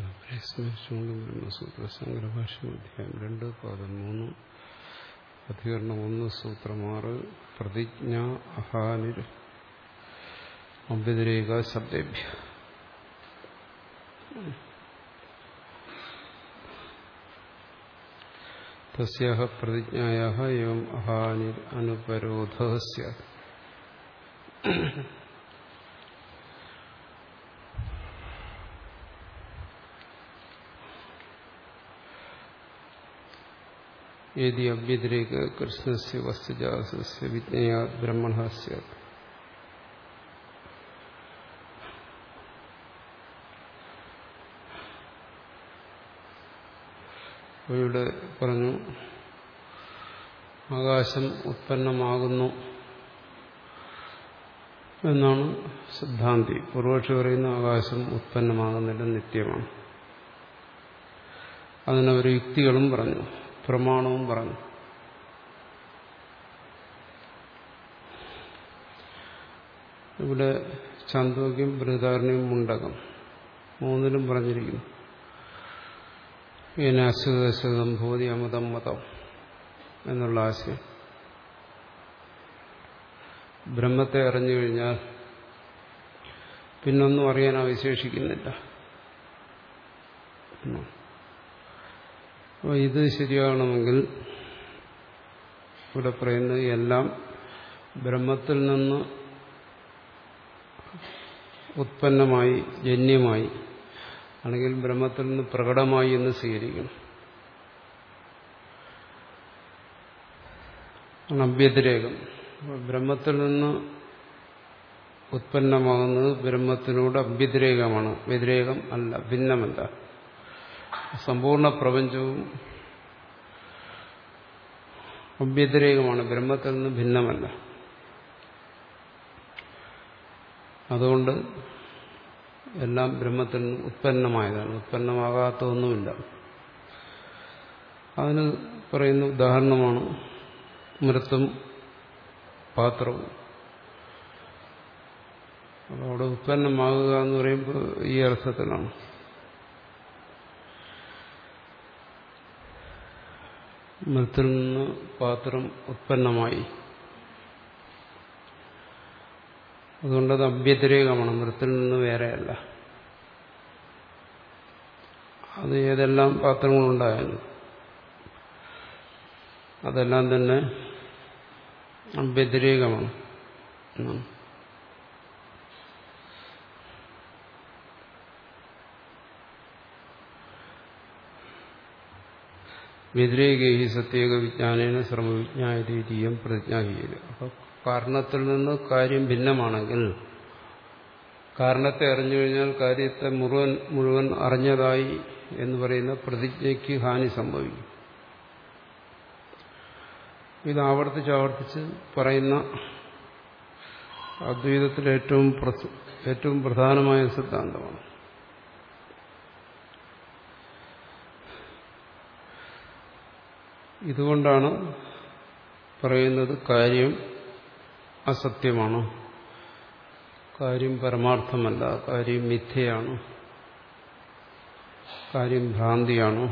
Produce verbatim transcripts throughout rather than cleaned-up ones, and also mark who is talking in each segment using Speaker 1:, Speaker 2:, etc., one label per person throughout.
Speaker 1: ബ്രഹ്മസൂത്ര സംഗ്രഭാഷ്യം അധ്യായം രണ്ട് പാദം മൂന്ന് അധികരണം ഒന്ന് സൂത്രം ആറ് പ്രതിജ്ഞ അഹാനിർ അഭ്യതിരേക ശബ്ദേഭ്യ. തസ്യാഹ പ്രതിജ്ഞായാഹ എവം അഹാനിർ അനുപരോധഃ സ്യാത്. യദി അഭ്യതിരേക കൃഷ്ണസ്യ വസ്തുജാതസ്യ വിജ്ഞേയാത് ബ്രഹ്മണഃ സ്യാത്. ഇവിടെ പറഞ്ഞു ആകാശം ഉത്പന്നമാകുന്നു എന്നാണ് സിദ്ധാന്തി. പൂർവക്ഷി പറയുന്ന ആകാശം ഉത്പന്നമാകുന്നില്ല, നിത്യമാണ്. അതിനവർ യുക്തികളും പറഞ്ഞു, പ്രമാണവും പറഞ്ഞു. ഇവിടെ ചാന്തോക്യം, ബൃഹദാരണ്യം, മുണ്ടകം മൂന്നിലും പറഞ്ഞിരിക്കുന്നു ഇങ്ങനെ അശ്വതം ഭൂതി അമതം മതം എന്നുള്ള ആശയം. ബ്രഹ്മത്തെ അറിഞ്ഞു കഴിഞ്ഞാൽ പിന്നൊന്നും അറിയാൻ അവശേഷിക്കുന്നില്ല. അപ്പോൾ ഇത് ശരിയാകണമെങ്കിൽ ഇവിടെ പറയുന്നത് എല്ലാം ബ്രഹ്മത്തിൽ നിന്ന് ഉത്പന്നമായി, ജന്യമായി, അല്ലെങ്കിൽ ബ്രഹ്മത്തിൽ നിന്ന് പ്രകടമായി എന്ന് സ്വീകരിക്കണം. അഭ്യതിരേകം, ബ്രഹ്മത്തിൽ നിന്ന് ഉത്പന്നമാകുന്നത് ബ്രഹ്മത്തിനോട് അഭ്യതിരേകമാണ്, വ്യതിരേകം അല്ല, ഭിന്നമല്ല. സമ്പൂർണ്ണ പ്രപഞ്ചവും അഭ്യതിരേകമാണ്, ബ്രഹ്മത്തിൽ നിന്ന് ഭിന്നമല്ല. അതുകൊണ്ട് എല്ലാം ബ്രഹ്മത്തിൽ നിന്ന് ഉത്പന്നമായതാണ്, ഉത്പന്നമാകാത്ത ഒന്നുമില്ല. അതിന് പറയുന്ന ഉദാഹരണമാണ് മൃത്തും പാത്രവും. അപ്പോൾ അവിടെ ഉത്പന്നമാകുക എന്ന് പറയുമ്പോൾ ഈ അർത്ഥത്തിലാണ്. മൃത്തിൽ നിന്ന് പാത്രം ഉത്പന്നമായി, അതുകൊണ്ടത് അഭ്യതിരേകമാണ്, മൃത്തിൽ നിന്ന് വേറെയല്ല. അത് ഏതെല്ലാം പാത്രങ്ങളുണ്ടായാലും അതെല്ലാം തന്നെ അഭ്യതിരേകമാണ്. വ്യതിരേകി സത്യേക വിജ്ഞാനേന സർവവിജ്ഞായതീയം പ്രതിജ്ഞാഹീയ. അപ്പൊ കാരണത്തിൽ നിന്ന് കാര്യം ഭിന്നമാണെങ്കിൽ, കാരണത്തെ അറിഞ്ഞു കഴിഞ്ഞാൽ കാര്യത്തെ മുഴുവൻ മുഴുവൻ അറിഞ്ഞതായി എന്ന് പറയുന്ന പ്രതിജ്ഞയ്ക്ക് ഹാനി സംഭവിക്കും. ഇത് ആവർത്തിച്ച് ആവർത്തിച്ച് പറയുന്ന അദ്വൈതത്തിലെ ഏറ്റവും ഏറ്റവും പ്രധാനമായ സിദ്ധാന്തമാണ്. ഇതുകൊണ്ടാണ് പറയുന്നത് കാര്യം അസത്യമാണ്, കാര്യം പരമാർത്ഥമല്ല, കാര്യം മിഥ്യയാണ്, കാര്യം ഭ്രാന്തിയാണ്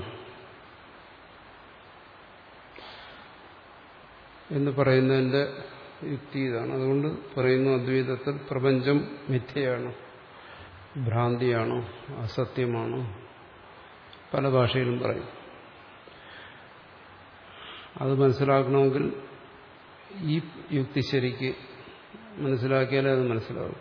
Speaker 1: എന്ന് പറയുന്നതിന്റെ യുക്തി ഇതാണ്. അതുകൊണ്ട് പറയുന്നു അദ്വൈതത്തിൽ പ്രപഞ്ചം മിഥ്യയാണ്, ഭ്രാന്തിയാണ്, അസത്യമാണ്. പല ഭാഷയിലും പറയും. അത് മനസ്സിലാക്കണമെങ്കിൽ ഈ യുക്തി ശരിക്ക് മനസ്സിലാക്കിയാലേ അത് മനസ്സിലാവും.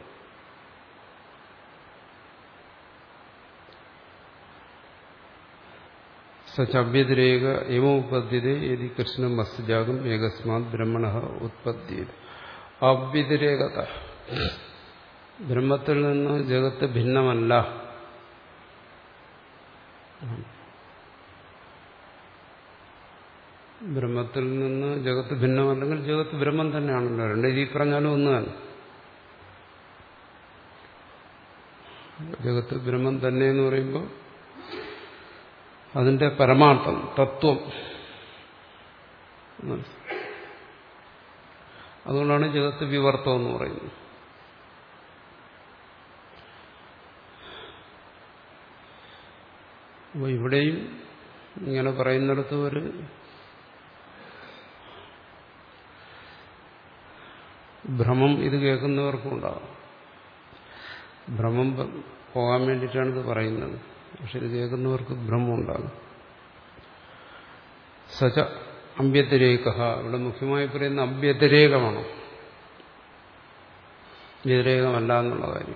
Speaker 1: സച്ഛഭ്യതിരേക യമോപദ്ധ്യതേ യദി കൃഷ്ണം വസ്തുജാഗം ഏകസ്മാത് ബ്രഹ്മണഃ ഉത്പദ്ധ്യേത്. അഭ്യതിരേകത, ബ്രഹ്മത്തിൽ നിന്ന് ജഗത്ത് ഭിന്നമല്ല. ബ്രഹ്മത്തിൽ നിന്ന് ജഗത്ത് ഭിന്നമല്ലെങ്കിൽ ജഗത്ത് ബ്രഹ്മം തന്നെയാണല്ലോ. രണ്ട് രീതി പറഞ്ഞാലും ഒന്ന് തന്നെ. ജഗത്ത് ബ്രഹ്മം തന്നെ എന്ന് പറയുമ്പോൾ അതിന്റെ പരമാർത്ഥം, തത്വം. അതുകൊണ്ടാണ് ജഗത്ത് വിവർത്തം എന്ന് പറയുന്നത്. അപ്പോൾ ഇവിടെയും ഇങ്ങനെ പറയുന്നിടത്ത് ഒരു ഭ്രമം ഇത് കേൾക്കുന്നവർക്കും ഉണ്ടാകും. ഭ്രമം പോകാൻ വേണ്ടിയിട്ടാണ് ഇത് പറയുന്നത്. പക്ഷെ ഇത് കേൾക്കുന്നവർക്ക് ഭ്രമം ഉണ്ടാകും. സച അഭ്യതിരേക, ഇവിടെ മുഖ്യമായി പറയുന്ന അഭ്യതിരേകമാണ്, വ്യതിരേകമല്ല എന്നുള്ള കാര്യം.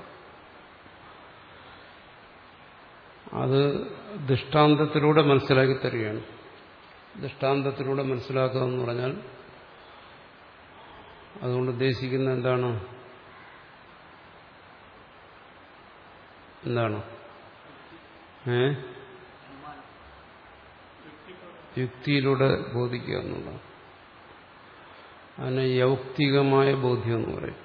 Speaker 1: അത് ദൃഷ്ടാന്തത്തിലൂടെ മനസ്സിലാക്കി തരികയാണ്. ദൃഷ്ടാന്തത്തിലൂടെ മനസ്സിലാക്കുക എന്ന് പറഞ്ഞാൽ അതുകൊണ്ട് ഉദ്ദേശിക്കുന്ന എന്താണ് എന്താണ് ഏ യുക്തിയിലൂടെ ബോധിക്കുക എന്നുള്ളതാണ്. അതിന് യൗക്തികമായ ബോധ്യം എന്ന് പറയും.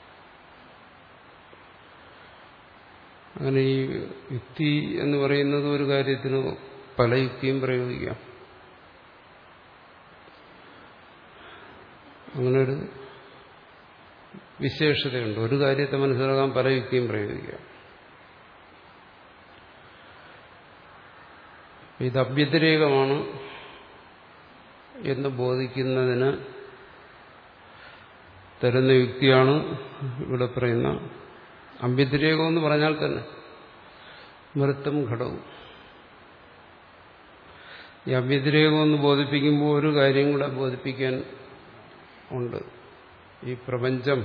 Speaker 1: അങ്ങനെ ഈ യുക്തി എന്ന് പറയുന്നത് ഒരു കാര്യത്തിന് പല യുക്തിയും പ്രയോഗിക്കാം. അങ്ങനെ ഒരു വിശേഷതയുണ്ട്. ഒരു കാര്യത്തെ മനസ്സിലാക്കാൻ പല യുക്തിയും പ്രയോഗിക്കാം. ഇത് അഭ്യതിരേകമാണ് എന്ന് ബോധിക്കുന്നതിന് തരുന്ന യുക്തിയാണ് ഇവിടെ പറയുന്ന അഭ്യതിരേകം എന്ന് പറഞ്ഞാൽ തന്നെ മൃത്തും ഘടവും. ഈ അഭ്യതിരേകം എന്ന് ബോധിപ്പിക്കുമ്പോൾ ഒരു കാര്യം കൂടെ ബോധിപ്പിക്കാൻ ഉണ്ട്. ഈ പ്രപഞ്ചം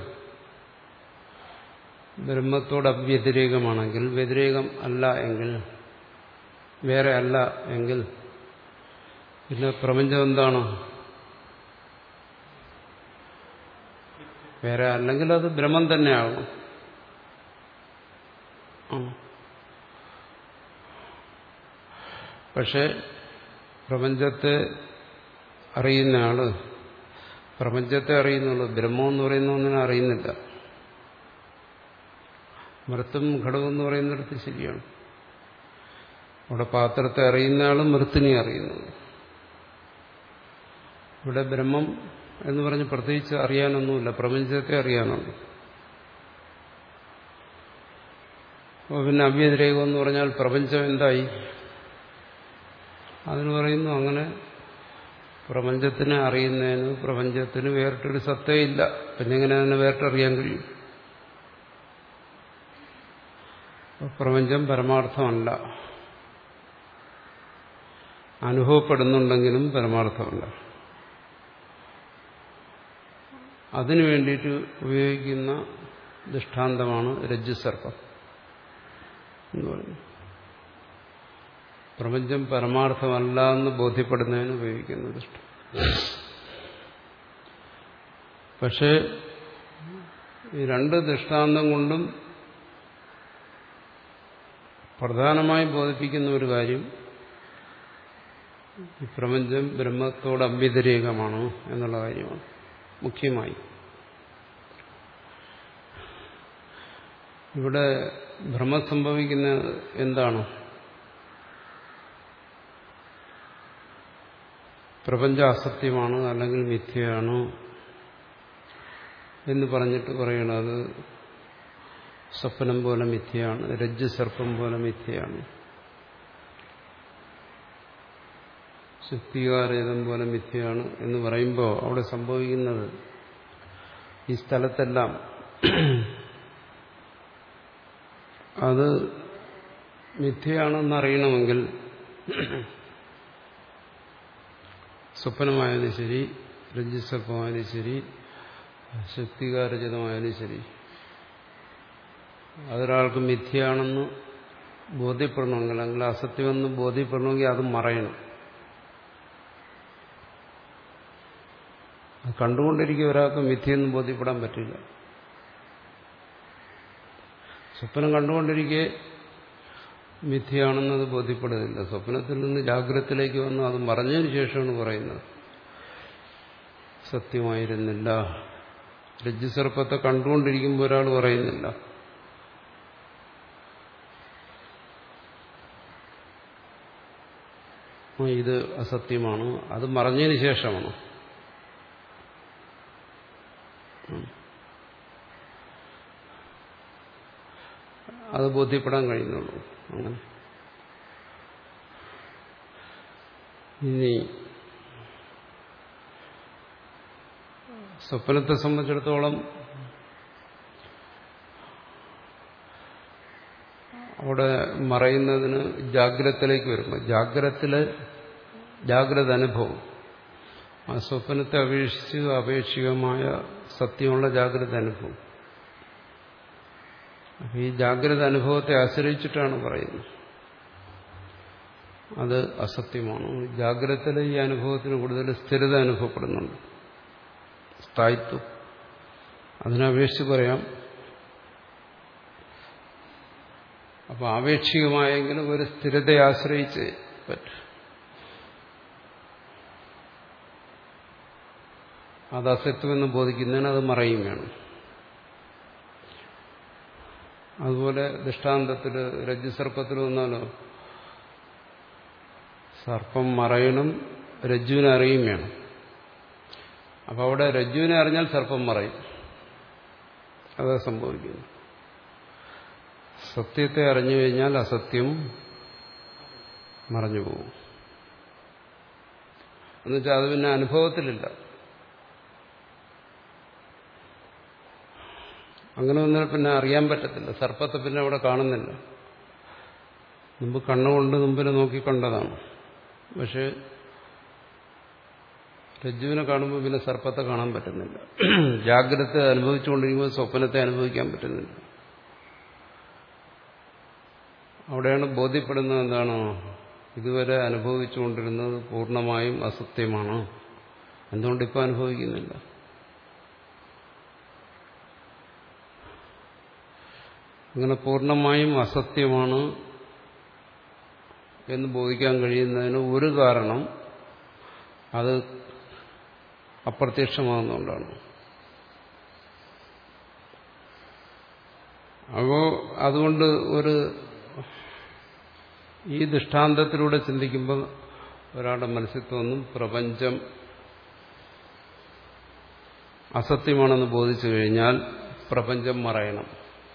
Speaker 1: ബ്രഹ്മത്തോട് അവ്യതിരേകമാണെങ്കിൽ, വ്യതിരേകം അല്ല എങ്കിൽ, വേറെ അല്ല എങ്കിൽ പിന്നെ പ്രപഞ്ചം എന്താണ്? വേറെ അല്ലെങ്കിൽ അത് ബ്രഹ്മം തന്നെയാകും. പക്ഷെ പ്രപഞ്ചത്തെ അറിയുന്ന ആള് പ്രപഞ്ചത്തെ അറിയുന്നുള്ളൂ, ബ്രഹ്മം എന്ന് പറയുന്ന ഒന്നിനെ അറിയുന്നില്ല. മൃത്തും ഘടകം എന്ന് പറയുന്നിടത്ത് ശരിയാണ്. അവിടെ പാത്രത്തെ അറിയുന്ന ആളും മൃത്തിനെ അറിയുന്നുള്ളൂ. ഇവിടെ ബ്രഹ്മം എന്ന് പറഞ്ഞ് പ്രത്യേകിച്ച് അറിയാനൊന്നുമില്ല, പ്രപഞ്ചത്തെ അറിയാനുള്ളൂ. അപ്പോൾ പിന്നെ അവ്യതിരേകം എന്ന് പറഞ്ഞാൽ പ്രപഞ്ചം എന്തായി? അതിന് പറയുന്നു അങ്ങനെ പ്രപഞ്ചത്തിനെ അറിയുന്നതിന് പ്രപഞ്ചത്തിന് വേറിട്ടൊരു സത്തയില്ല. പിന്നെ എങ്ങനെ അതിനെ വേറിട്ടറിയാൻ കഴിയും? പ്രപഞ്ചം പരമാർത്ഥമല്ല, അനുഭവപ്പെടുന്നുണ്ടെങ്കിലും പരമാർത്ഥമല്ല. അതിനു വേണ്ടിയിട്ട് ഉപയോഗിക്കുന്ന ദൃഷ്ടാന്തമാണ് രജ്ജുസർപ്പം എന്ന് പറയുന്നത്. പ്രപഞ്ചം പരമാർത്ഥമല്ല എന്ന് ബോധ്യപ്പെടുന്നതിന് ഉപയോഗിക്കുന്ന ദൃഷ്ടം. പക്ഷേ ഈ രണ്ട് ദൃഷ്ടാന്തം കൊണ്ടും പ്രധാനമായി ബോധിപ്പിക്കുന്ന ഒരു കാര്യം ഈ പ്രപഞ്ചം ബ്രഹ്മത്തോട് അവ്യതിരേകമാണ് എന്നുള്ള കാര്യമാണ് മുഖ്യമായി. ഇവിടെ ഭ്രമം സംഭവിക്കുന്ന എന്താണ്? പ്രപഞ്ചം അസത്യമാണ് അല്ലെങ്കിൽ മിഥ്യയാണ് എന്ന് പറഞ്ഞിട്ട് പറയണം അത് സ്വപ്നം പോലെ മിഥ്യയാണ്, രജ്ജു സർപ്പം പോലെ മിഥ്യയാണ്, ശുക്തികാരേതം പോലെ മിഥ്യയാണ് എന്ന് പറയുമ്പോൾ അവിടെ സംഭവിക്കുന്നത് ഈ സ്ഥലത്തെല്ലാം അത് മിഥ്യയാണെന്നറിയണമെങ്കിൽ സ്വപ്നമായാലും ശരി, രജ്ജുസർപ്പമായാലും ശരി, ശക്തികാരചിതമായാലും ശരി, അതൊരാൾക്ക് മിഥ്യയാണെന്ന് ബോധ്യപ്പെടണമെങ്കിൽ, അല്ലെങ്കിൽ അസത്യമെന്ന് ബോധ്യപ്പെടണമെങ്കിൽ അത് മറയണം. കണ്ടുകൊണ്ടിരിക്കുക ഒരാൾക്ക് മിഥ്യയെന്ന് ബോധ്യപ്പെടാൻ പറ്റില്ല. സ്വപ്നം കണ്ടുകൊണ്ടിരിക്കെ മിഥ്യയാണെന്നത് ബോധ്യപ്പെടുന്നില്ല. സ്വപ്നത്തിൽ നിന്ന് ജാഗ്രതത്തിലേക്ക് വന്ന് അത് മറഞ്ഞതിന് ശേഷമാണ് പറയുന്നത് സത്യമായിരുന്നില്ല. രജ്ജുസർപ്പത്തെ കണ്ടുകൊണ്ടിരിക്കുമ്പോൾ ഒരാൾ പറയുന്നില്ല ഇത് അസത്യമാണ്, അത് മറഞ്ഞതിന് ശേഷമാണ്. അത് ബോധ്യപ്പെടാൻ കഴിയുന്നുള്ളൂ. അങ്ങനെ ഇനി സ്വപ്നത്തെ സംബന്ധിച്ചിടത്തോളം അവിടെ മറയുന്നതിന് ജാഗ്രതത്തിലേക്ക് വരുമ്പോൾ ജാഗ്രതത്തിലെ ജാഗ്രത അനുഭവം ആ സ്വപ്നത്തെ അപേക്ഷിച്ച് അപേക്ഷികമായ സത്യമുള്ള ജാഗ്രത അനുഭവം. അപ്പം ഈ ജാഗ്രത അനുഭവത്തെ ആശ്രയിച്ചിട്ടാണ് പറയുന്നത്. അത് അസത്യമാണ്. ജാഗ്രതത്തിലെ ഈ അനുഭവത്തിന് കൂടുതൽ സ്ഥിരത അനുഭവപ്പെടുന്നുണ്ട്, സ്ഥായിത്വം. അതിനപേക്ഷിച്ച് പറയാം. അപ്പോൾ ആപേക്ഷികമായെങ്കിലും ഒരു സ്ഥിരതയെ ആശ്രയിച്ച് പറ്റും. അത് അസത്യമെന്ന് ബോധിക്കുന്നതിന് അത് മറയും വേണം. അതുപോലെ ദൃഷ്ടാന്തത്തിൽ രജ്ജുസർപ്പത്തിൽ വന്നാലോ സർപ്പം മറയണം, രജ്ജുവിനെ അറിയും വേണം. അപ്പം അവിടെ രജ്ജുവിനെ അറിഞ്ഞാൽ സർപ്പം മറയും. അതാ സംഭവിക്കുന്നു. സത്യത്തെ അറിഞ്ഞു കഴിഞ്ഞാൽ അസത്യം മറഞ്ഞു പോകും. എന്നുവെച്ചാൽ അത് പിന്നെ അനുഭവത്തിലില്ല. അങ്ങനെ വന്നാൽ പിന്നെ അറിയാൻ പറ്റത്തില്ല. സർപ്പത്തെ പിന്നെ അവിടെ കാണുന്നില്ല. മുമ്പ് കണ്ണുകൊണ്ട് മുമ്പിൽ നോക്കിക്കണ്ടതാണ്. പക്ഷെ രജ്ജുവിനെ കാണുമ്പോൾ പിന്നെ സർപ്പത്തെ കാണാൻ പറ്റുന്നില്ല. ജാഗ്രത അനുഭവിച്ചുകൊണ്ടിരിക്കുമ്പോൾ സ്വപ്നത്തെ അനുഭവിക്കാൻ പറ്റുന്നില്ല. അവിടെയാണ് ബോധ്യപ്പെടുന്നത് എന്താണോ ഇതുവരെ അനുഭവിച്ചുകൊണ്ടിരുന്നത് പൂർണ്ണമായും അസത്യമാണ്. എന്തുകൊണ്ടിപ്പോൾ അനുഭവിക്കുന്നില്ല? അങ്ങനെ പൂർണ്ണമായും അസത്യമാണ് എന്ന് ബോധിക്കാൻ കഴിയുന്നതിന് ഒരു കാരണം അത് അപ്രത്യക്ഷമാകുന്നതുകൊണ്ടാണ്. അപ്പോൾ അതുകൊണ്ട് ഒരു ഈ ദൃഷ്ടാന്തത്തിലൂടെ ചിന്തിക്കുമ്പോൾ ഒരാളുടെ മനസ്സിൽ തോന്നും പ്രപഞ്ചം അസത്യമാണെന്ന് ബോധിച്ചു കഴിഞ്ഞാൽ പ്രപഞ്ചം മറയണം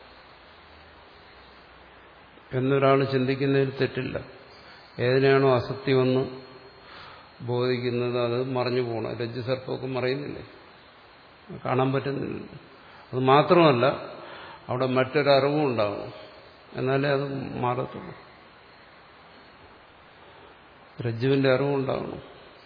Speaker 1: എന്നൊരാൾ ചിന്തിക്കുന്നതിൽ തെറ്റില്ല. ഏതിനാണോ അസത്യമെന്ന് ബോധിക്കുന്നത് അത് മറഞ്ഞു പോകണം. രജ്ജു സർപ്പമൊക്കെ മറയുന്നില്ലേ, കാണാൻ പറ്റുന്നില്ല. അത് മാത്രമല്ല അവിടെ മറ്റൊരറിവും ഉണ്ടാകും, എന്നാലേ അത് മാറത്തുള്ളൂ. രജ്ജുവിന്റെ അറിവുണ്ടാകണം.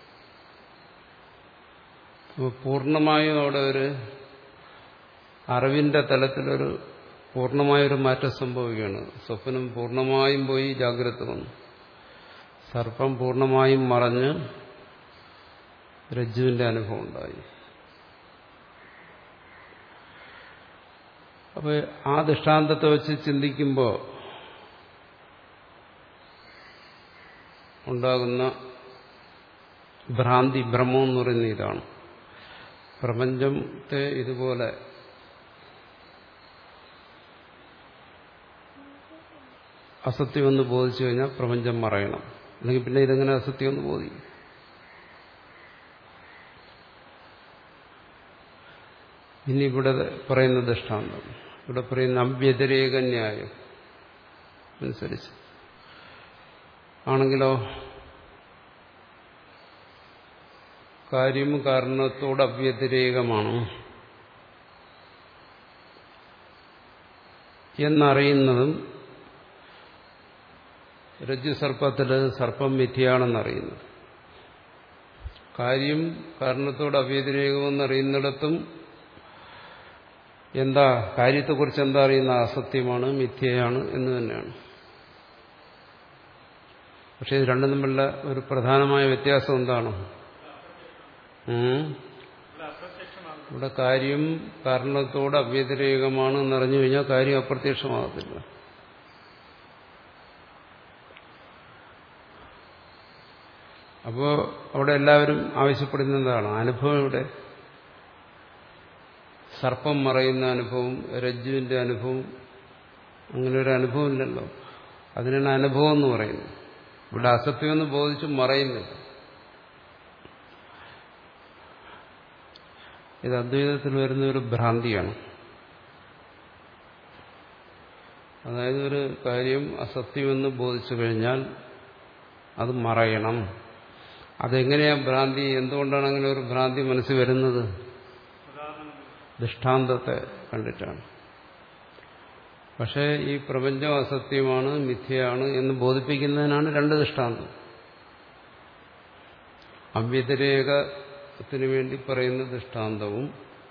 Speaker 1: അപ്പോൾ പൂർണ്ണമായും അവിടെ ഒരു അറിവിന്റെ തലത്തിലൊരു പൂർണ്ണമായൊരു മാറ്റം സംഭവിക്കുകയാണ്. സ്വപ്നം പൂർണ്ണമായും പോയി ജാഗ്രത വന്നു. സർപ്പം പൂർണ്ണമായും മറഞ്ഞ് രജ്ജുവിന്റെ അനുഭവം ഉണ്ടായി. അപ്പോൾ ആ ദൃഷ്ടാന്തത്തെ വെച്ച് ചിന്തിക്കുമ്പോൾ ഉണ്ടാകുന്ന ഭ്രാന്തി, ഭ്രമം എന്ന് പറയുന്ന ഇതാണ്. പ്രപഞ്ചത്തെ ഇതുപോലെ അസത്യമെന്ന് ബോധിച്ചു കഴിഞ്ഞാൽ പ്രപഞ്ചം മറയണം. അല്ലെങ്കിൽ പിന്നെ ഇതെങ്ങനെ അസത്യമെന്ന് ബോധിക്കും? ഇനി ഇവിടെ പറയുന്ന ദൃഷ്ടാന്തം, ഇവിടെ പറയുന്ന അവ്യതിരേക ന്യായം അനുസരിച്ച് ആണെങ്കിലോ കാര്യം കാരണത്തോട് അവ്യതിരേകമാണ് എന്നറിയുന്നതും രജ്ജു സർപ്പത്തില് സർപ്പം മിഥ്യയാണെന്നറിയുന്നത്, കാര്യം കാരണത്തോട് അവ്യതിരേകമെന്നറിയുന്നിടത്തും എന്താ കാര്യത്തെക്കുറിച്ച് എന്താ അറിയുന്ന അസത്യമാണ്, മിഥ്യയാണ് എന്ന് തന്നെയാണ്. പക്ഷെ ഇത് രണ്ടും തമ്മിലുള്ള ഒരു പ്രധാനമായ വ്യത്യാസം എന്താണ്? ഇവിടെ കാര്യം കാരണത്തോട് അവ്യതിരേകമാണ് എന്നറിഞ്ഞു കഴിഞ്ഞാൽ കാര്യം അപ്രത്യക്ഷമാകത്തില്ല. അപ്പോൾ അവിടെ എല്ലാവരും ആവശ്യപ്പെടുന്നതാണ് അനുഭവം. ഇവിടെ സർപ്പം മറയുന്ന അനുഭവം, രജ്ജുവിന്റെ അനുഭവം, അങ്ങനെ ഒരു അനുഭവം ഇല്ലല്ലോ. അതിനാണ് അനുഭവം എന്ന് പറയുന്നത്. ഇവിടെ അസത്യമെന്ന് ബോധിച്ച് മറയുന്നില്ല. ഇത് അദ്വൈതത്തിൽ വരുന്ന ഒരു ഭ്രാന്തിയാണ്. അതായത് ഒരു കാര്യം അസത്യമെന്ന് ബോധിച്ചു കഴിഞ്ഞാൽ അത് മറയണം. അതെങ്ങനെയാ ഭ്രാന്തി, എന്തുകൊണ്ടാണ് അങ്ങനെ ഒരു ഭ്രാന്തി മനസ്സിൽ വരുന്നത്? ദൃഷ്ടാന്തത്തെ കണ്ടിട്ടാണ്. പക്ഷേ ഈ പ്രപഞ്ചം അസത്യമാണ്, മിഥ്യയാണ് എന്ന് ബോധിപ്പിക്കുന്നതിനാണ് രണ്ട് ദൃഷ്ടാന്തം. അവ്യതിരേകത്തിന് വേണ്ടി പറയുന്ന ദൃഷ്ടാന്തവും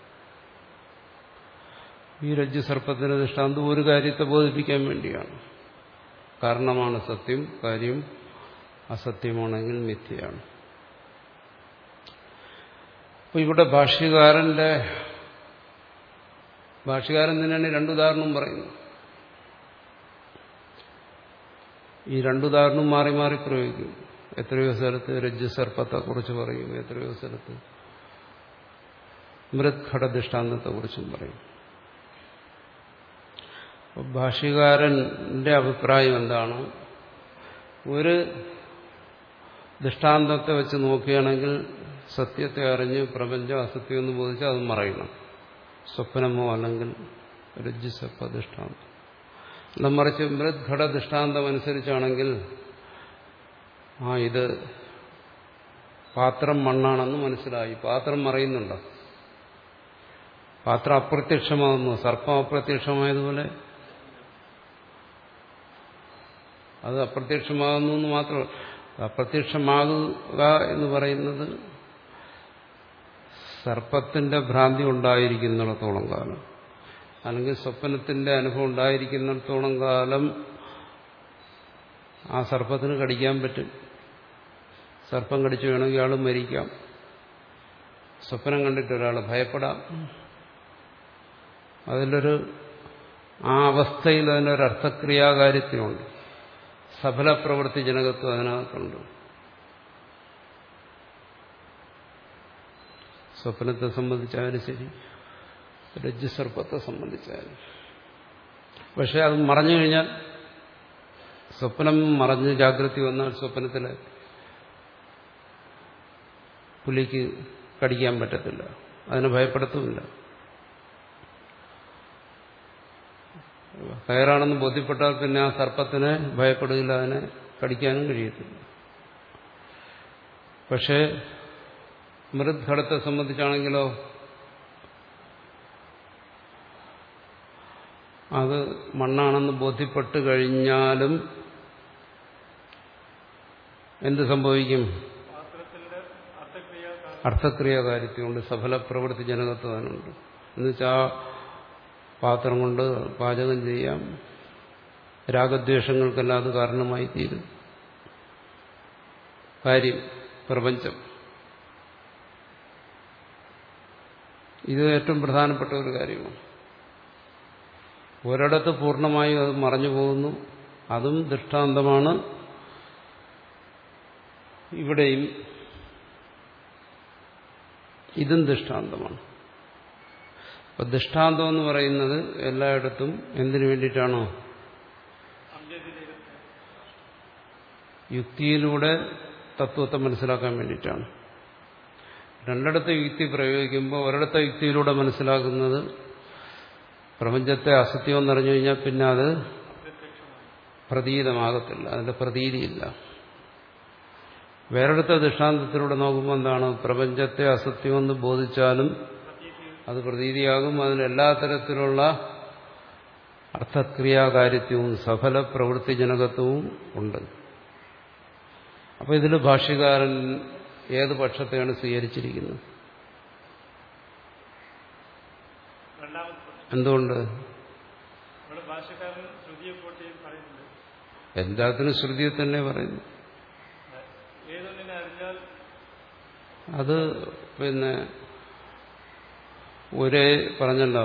Speaker 1: ഈ രജ്ജു സർപ്പത്തിന്റെ ദൃഷ്ടാന്തം ഒരു കാര്യത്തെ ബോധിപ്പിക്കാൻ വേണ്ടിയാണ്. കാരണമാണ് സത്യം, കാര്യം അസത്യമാണെങ്കിൽ മിഥ്യയാണ്. അപ്പൊ ഇവിടെ ഭാഷ്യകാരന്റെ ഭാഷ്യകാരൻ തന്നെയാണ് രണ്ടുദാഹരണം പറയുന്നത്. ഈ രണ്ടുദാഹരണം മാറി മാറി പ്രയോഗിക്കും. എത്രയോ സ്ഥലത്ത് രജ്ജു സർപ്പത്തെ കുറിച്ച് പറയും, എത്രയോ സ്ഥലത്ത് മൃത്ഘട ദൃഷ്ടാന്തത്തെ കുറിച്ചും പറയും. ഭാഷ്യകാരന്റെ അഭിപ്രായം എന്താണ്? ഒരു ദൃഷ്ടാന്തത്തെ വെച്ച് നോക്കുകയാണെങ്കിൽ സത്യത്തെ അറിഞ്ഞ് പ്രപഞ്ചം അസത്യം എന്ന് ബോധിച്ചാൽ അത് മറയണം. സ്വപ്നമോ അല്ലെങ്കിൽ രജ്ജു സർപ്പ ദൃഷ്ടാന്തം അല്ല, മറിച്ച് മൃത്ഘട ദൃഷ്ടാന്തം അനുസരിച്ചാണെങ്കിൽ ആ ഇത് പാത്രം മണ്ണാണെന്ന് മനസ്സിലായി. പാത്രം മറയുന്നുണ്ടോ? പാത്രം അപ്രത്യക്ഷമാകുന്നു. സർപ്പം അപ്രത്യക്ഷമായതുപോലെ അത് അപ്രത്യക്ഷമാകുന്നു എന്ന് മാത്രമല്ല, അപ്രത്യക്ഷമാകുക എന്ന് പറയുന്നത് സർപ്പത്തിന്റെ ഭ്രാന്തി ഉണ്ടായിരിക്കുന്നിടത്തോളം കാലം, അല്ലെങ്കിൽ സ്വപ്നത്തിന്റെ അനുഭവം ഉണ്ടായിരിക്കുന്നിടത്തോളം കാലം ആ സർപ്പത്തിന് കടിക്കാൻ പറ്റും. സർപ്പം കടിച്ചു വേണമെങ്കിൽ ആൾ മരിക്കാം. സ്വപ്നം കണ്ടിട്ട് ഒരാൾ ഭയപ്പെടാം. അതിലൊരു ആ അവസ്ഥയിൽ അതിനൊരു അർത്ഥക്രിയാകാര്യത്വമുണ്ട്. സഫല പ്രവൃത്തി ജനകത്വം അതിനകത്തുണ്ട്. സ്വപ്നത്തെ സംബന്ധിച്ചാലും ശരി, രജ്ജു സർപ്പത്തെ സംബന്ധിച്ചാലും. പക്ഷെ അത് മറഞ്ഞു കഴിഞ്ഞാൽ, സ്വപ്നം മറഞ്ഞ് ജാഗ്രത വന്നാൽ സ്വപ്നത്തിലെ പുലിക്ക് കടിക്കാൻ പറ്റത്തില്ല, അതിനെ ഭയപ്പെടുത്തുമില്ല. കയറാണെന്ന് ബോധ്യപ്പെട്ടാൽ പിന്നെ ആ സർപ്പത്തിനെ ഭയപ്പെടുകയില്ല, അതിനെ കടിക്കാനും കഴിയത്തില്ല. പക്ഷേ മൃദ്ഘടത്തെ സംബന്ധിച്ചാണെങ്കിലോ അത് മണ്ണാണെന്ന് ബോധ്യപ്പെട്ട് കഴിഞ്ഞാലും എന്ത് സംഭവിക്കും? അർത്ഥക്രിയാകാര്യത്വമുണ്ട്, സഫല പ്രവൃത്തി ജനകത്വനുണ്ട്. എന്നുവെച്ചാൽ പാത്രം കൊണ്ട് പാചകം ചെയ്യാം, രാഗദ്വേഷങ്ങൾക്കെല്ലാം അത് കാരണമായി തീരും. കാര്യം പ്രപഞ്ചം. ഇത് ഏറ്റവും പ്രധാനപ്പെട്ട ഒരു കാര്യമാണ്. ഒരിടത്ത് പൂർണ്ണമായും അത് മറഞ്ഞു പോകുന്നു, അതും ദൃഷ്ടാന്തമാണ്. ഇവിടെയും ഇതും ദൃഷ്ടാന്തമാണ്. അപ്പൊ ദൃഷ്ടാന്തം എന്ന് പറയുന്നത് എല്ലായിടത്തും എന്തിനു വേണ്ടിയിട്ടാണോ? യുക്തിയിലൂടെ തത്വത്തെ മനസ്സിലാക്കാൻ വേണ്ടിയിട്ടാണ്. രണ്ടിടത്ത് യുക്തി പ്രയോഗിക്കുമ്പോൾ ഒരിടത്തെ യുക്തിയിലൂടെ മനസ്സിലാക്കുന്നത് പ്രപഞ്ചത്തെ അസത്യം എന്നറിഞ്ഞു കഴിഞ്ഞാൽ പിന്നെ അത് പ്രതീതമാകത്തില്ല, അതിന്റെ പ്രതീതിയില്ല. വേറെടുത്ത ദൃഷ്ടാന്തത്തിലൂടെ നോക്കുമ്പോൾ എന്താണ്? പ്രപഞ്ചത്തെ അസത്യമെന്ന് ബോധിച്ചാലും അത് പ്രതീതിയാകും, അതിന് എല്ലാ തരത്തിലുള്ള അർത്ഥക്രിയാകാര്യത്വവും സഫല പ്രവൃത്തി ജനകത്വവും ഉണ്ട്. അപ്പോൾ ഇതിൽ ഭാഷ്യകാരൻ ഏത് പക്ഷത്തെയാണ് സ്വീകരിച്ചിരിക്കുന്നത്? എന്തുകൊണ്ട്? എല്ലാത്തിനും ശ്രുതിയെ തന്നെ പറയുന്നു. അത് പിന്നെ ഒരേ പറഞ്ഞല്ലോ,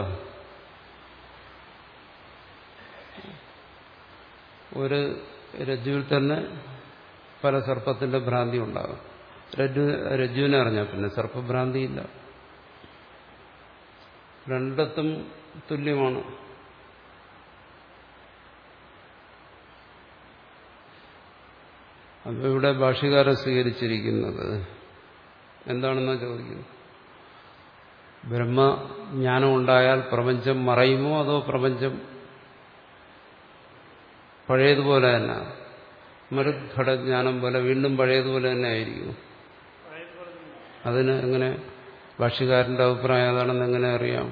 Speaker 1: ഒരു രജ്ജുവിൽ തന്നെ പല സർപ്പത്തിന്റെ ഭ്രാന്തി ഉണ്ടാകും. രജ്ജു രജ്ജുവിനെ അറിഞ്ഞാൽ പിന്നെ സർപ്പഭ്രാന്തിയില്ല. രണ്ടിടത്തും തുല്യമാണ്. അപ്പോൾ ഇവിടെ ഭാഷ്യകാരൻ സ്വീകരിച്ചിരിക്കുന്നത് എന്താണെന്നാ ചോദിക്കുന്നത്? ബ്രഹ്മജ്ഞാനം ഉണ്ടായാൽ പ്രപഞ്ചം മറയുമോ, അതോ പ്രപഞ്ചം പഴയതുപോലെ തന്നെ മരുദ്ഘടജ്ഞാനം പോലെ വീണ്ടും പഴയതുപോലെ തന്നെ ആയിരിക്കും? അതിന് എങ്ങനെ ഭാഷ്യകാരന്റെ അഭിപ്രായം അതാണെന്ന് എങ്ങനെ അറിയാം?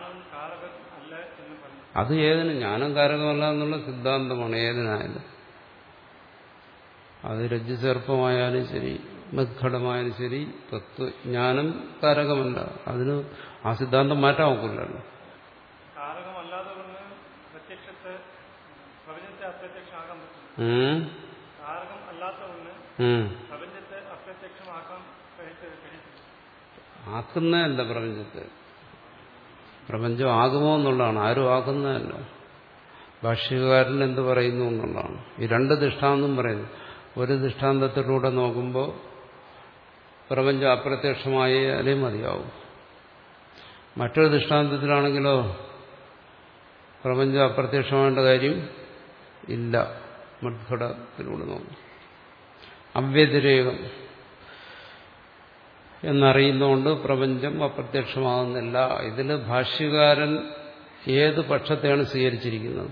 Speaker 1: അത് ഏതിന് ജ്ഞാനം കാരകമല്ല എന്നുള്ള സിദ്ധാന്തമാണ് ഏതിനായാലും. അത് രജ്ജുസർപ്പമായാലും ശരി മദ്ഘടമായാലും ശരി തത്വജ്ഞാനം കാരകമല്ല. അതിന് ആ സിദ്ധാന്തം മാറ്റാൻ ഒക്കില്ലല്ലോ. ആക്കുന്നതല്ല പ്രപഞ്ചത്തെ. പ്രപഞ്ചം ആകുമോ എന്നുള്ളതാണ്, ആരും ആക്കുന്നതല്ല. ഭാഷ്യകാരൻ എന്ത് പറയുന്നു എന്നുള്ളതാണ്. ഈ രണ്ട് ദൃഷ്ടാന്തം പറയുന്നു. ഒരു ദൃഷ്ടാന്തത്തിലൂടെ നോക്കുമ്പോൾ പ്രപഞ്ചം അപ്രത്യക്ഷമായാലേ മതിയാവും. മറ്റൊരു ദൃഷ്ടാന്തത്തിലാണെങ്കിലോ പ്രപഞ്ചം അപ്രത്യക്ഷമാകേണ്ട കാര്യം ഇല്ല. മദ്ഘടത്തിലൂടെ നോക്കും. അവ്യതിരേകം എന്നറിയുന്നതുകൊണ്ട് പ്രപഞ്ചം അപ്രത്യക്ഷമാകുന്നില്ല. ഇതിൽ ഭാഷ്യകാരൻ ഏത് പക്ഷത്തെയാണ് സ്വീകരിച്ചിരിക്കുന്നത്?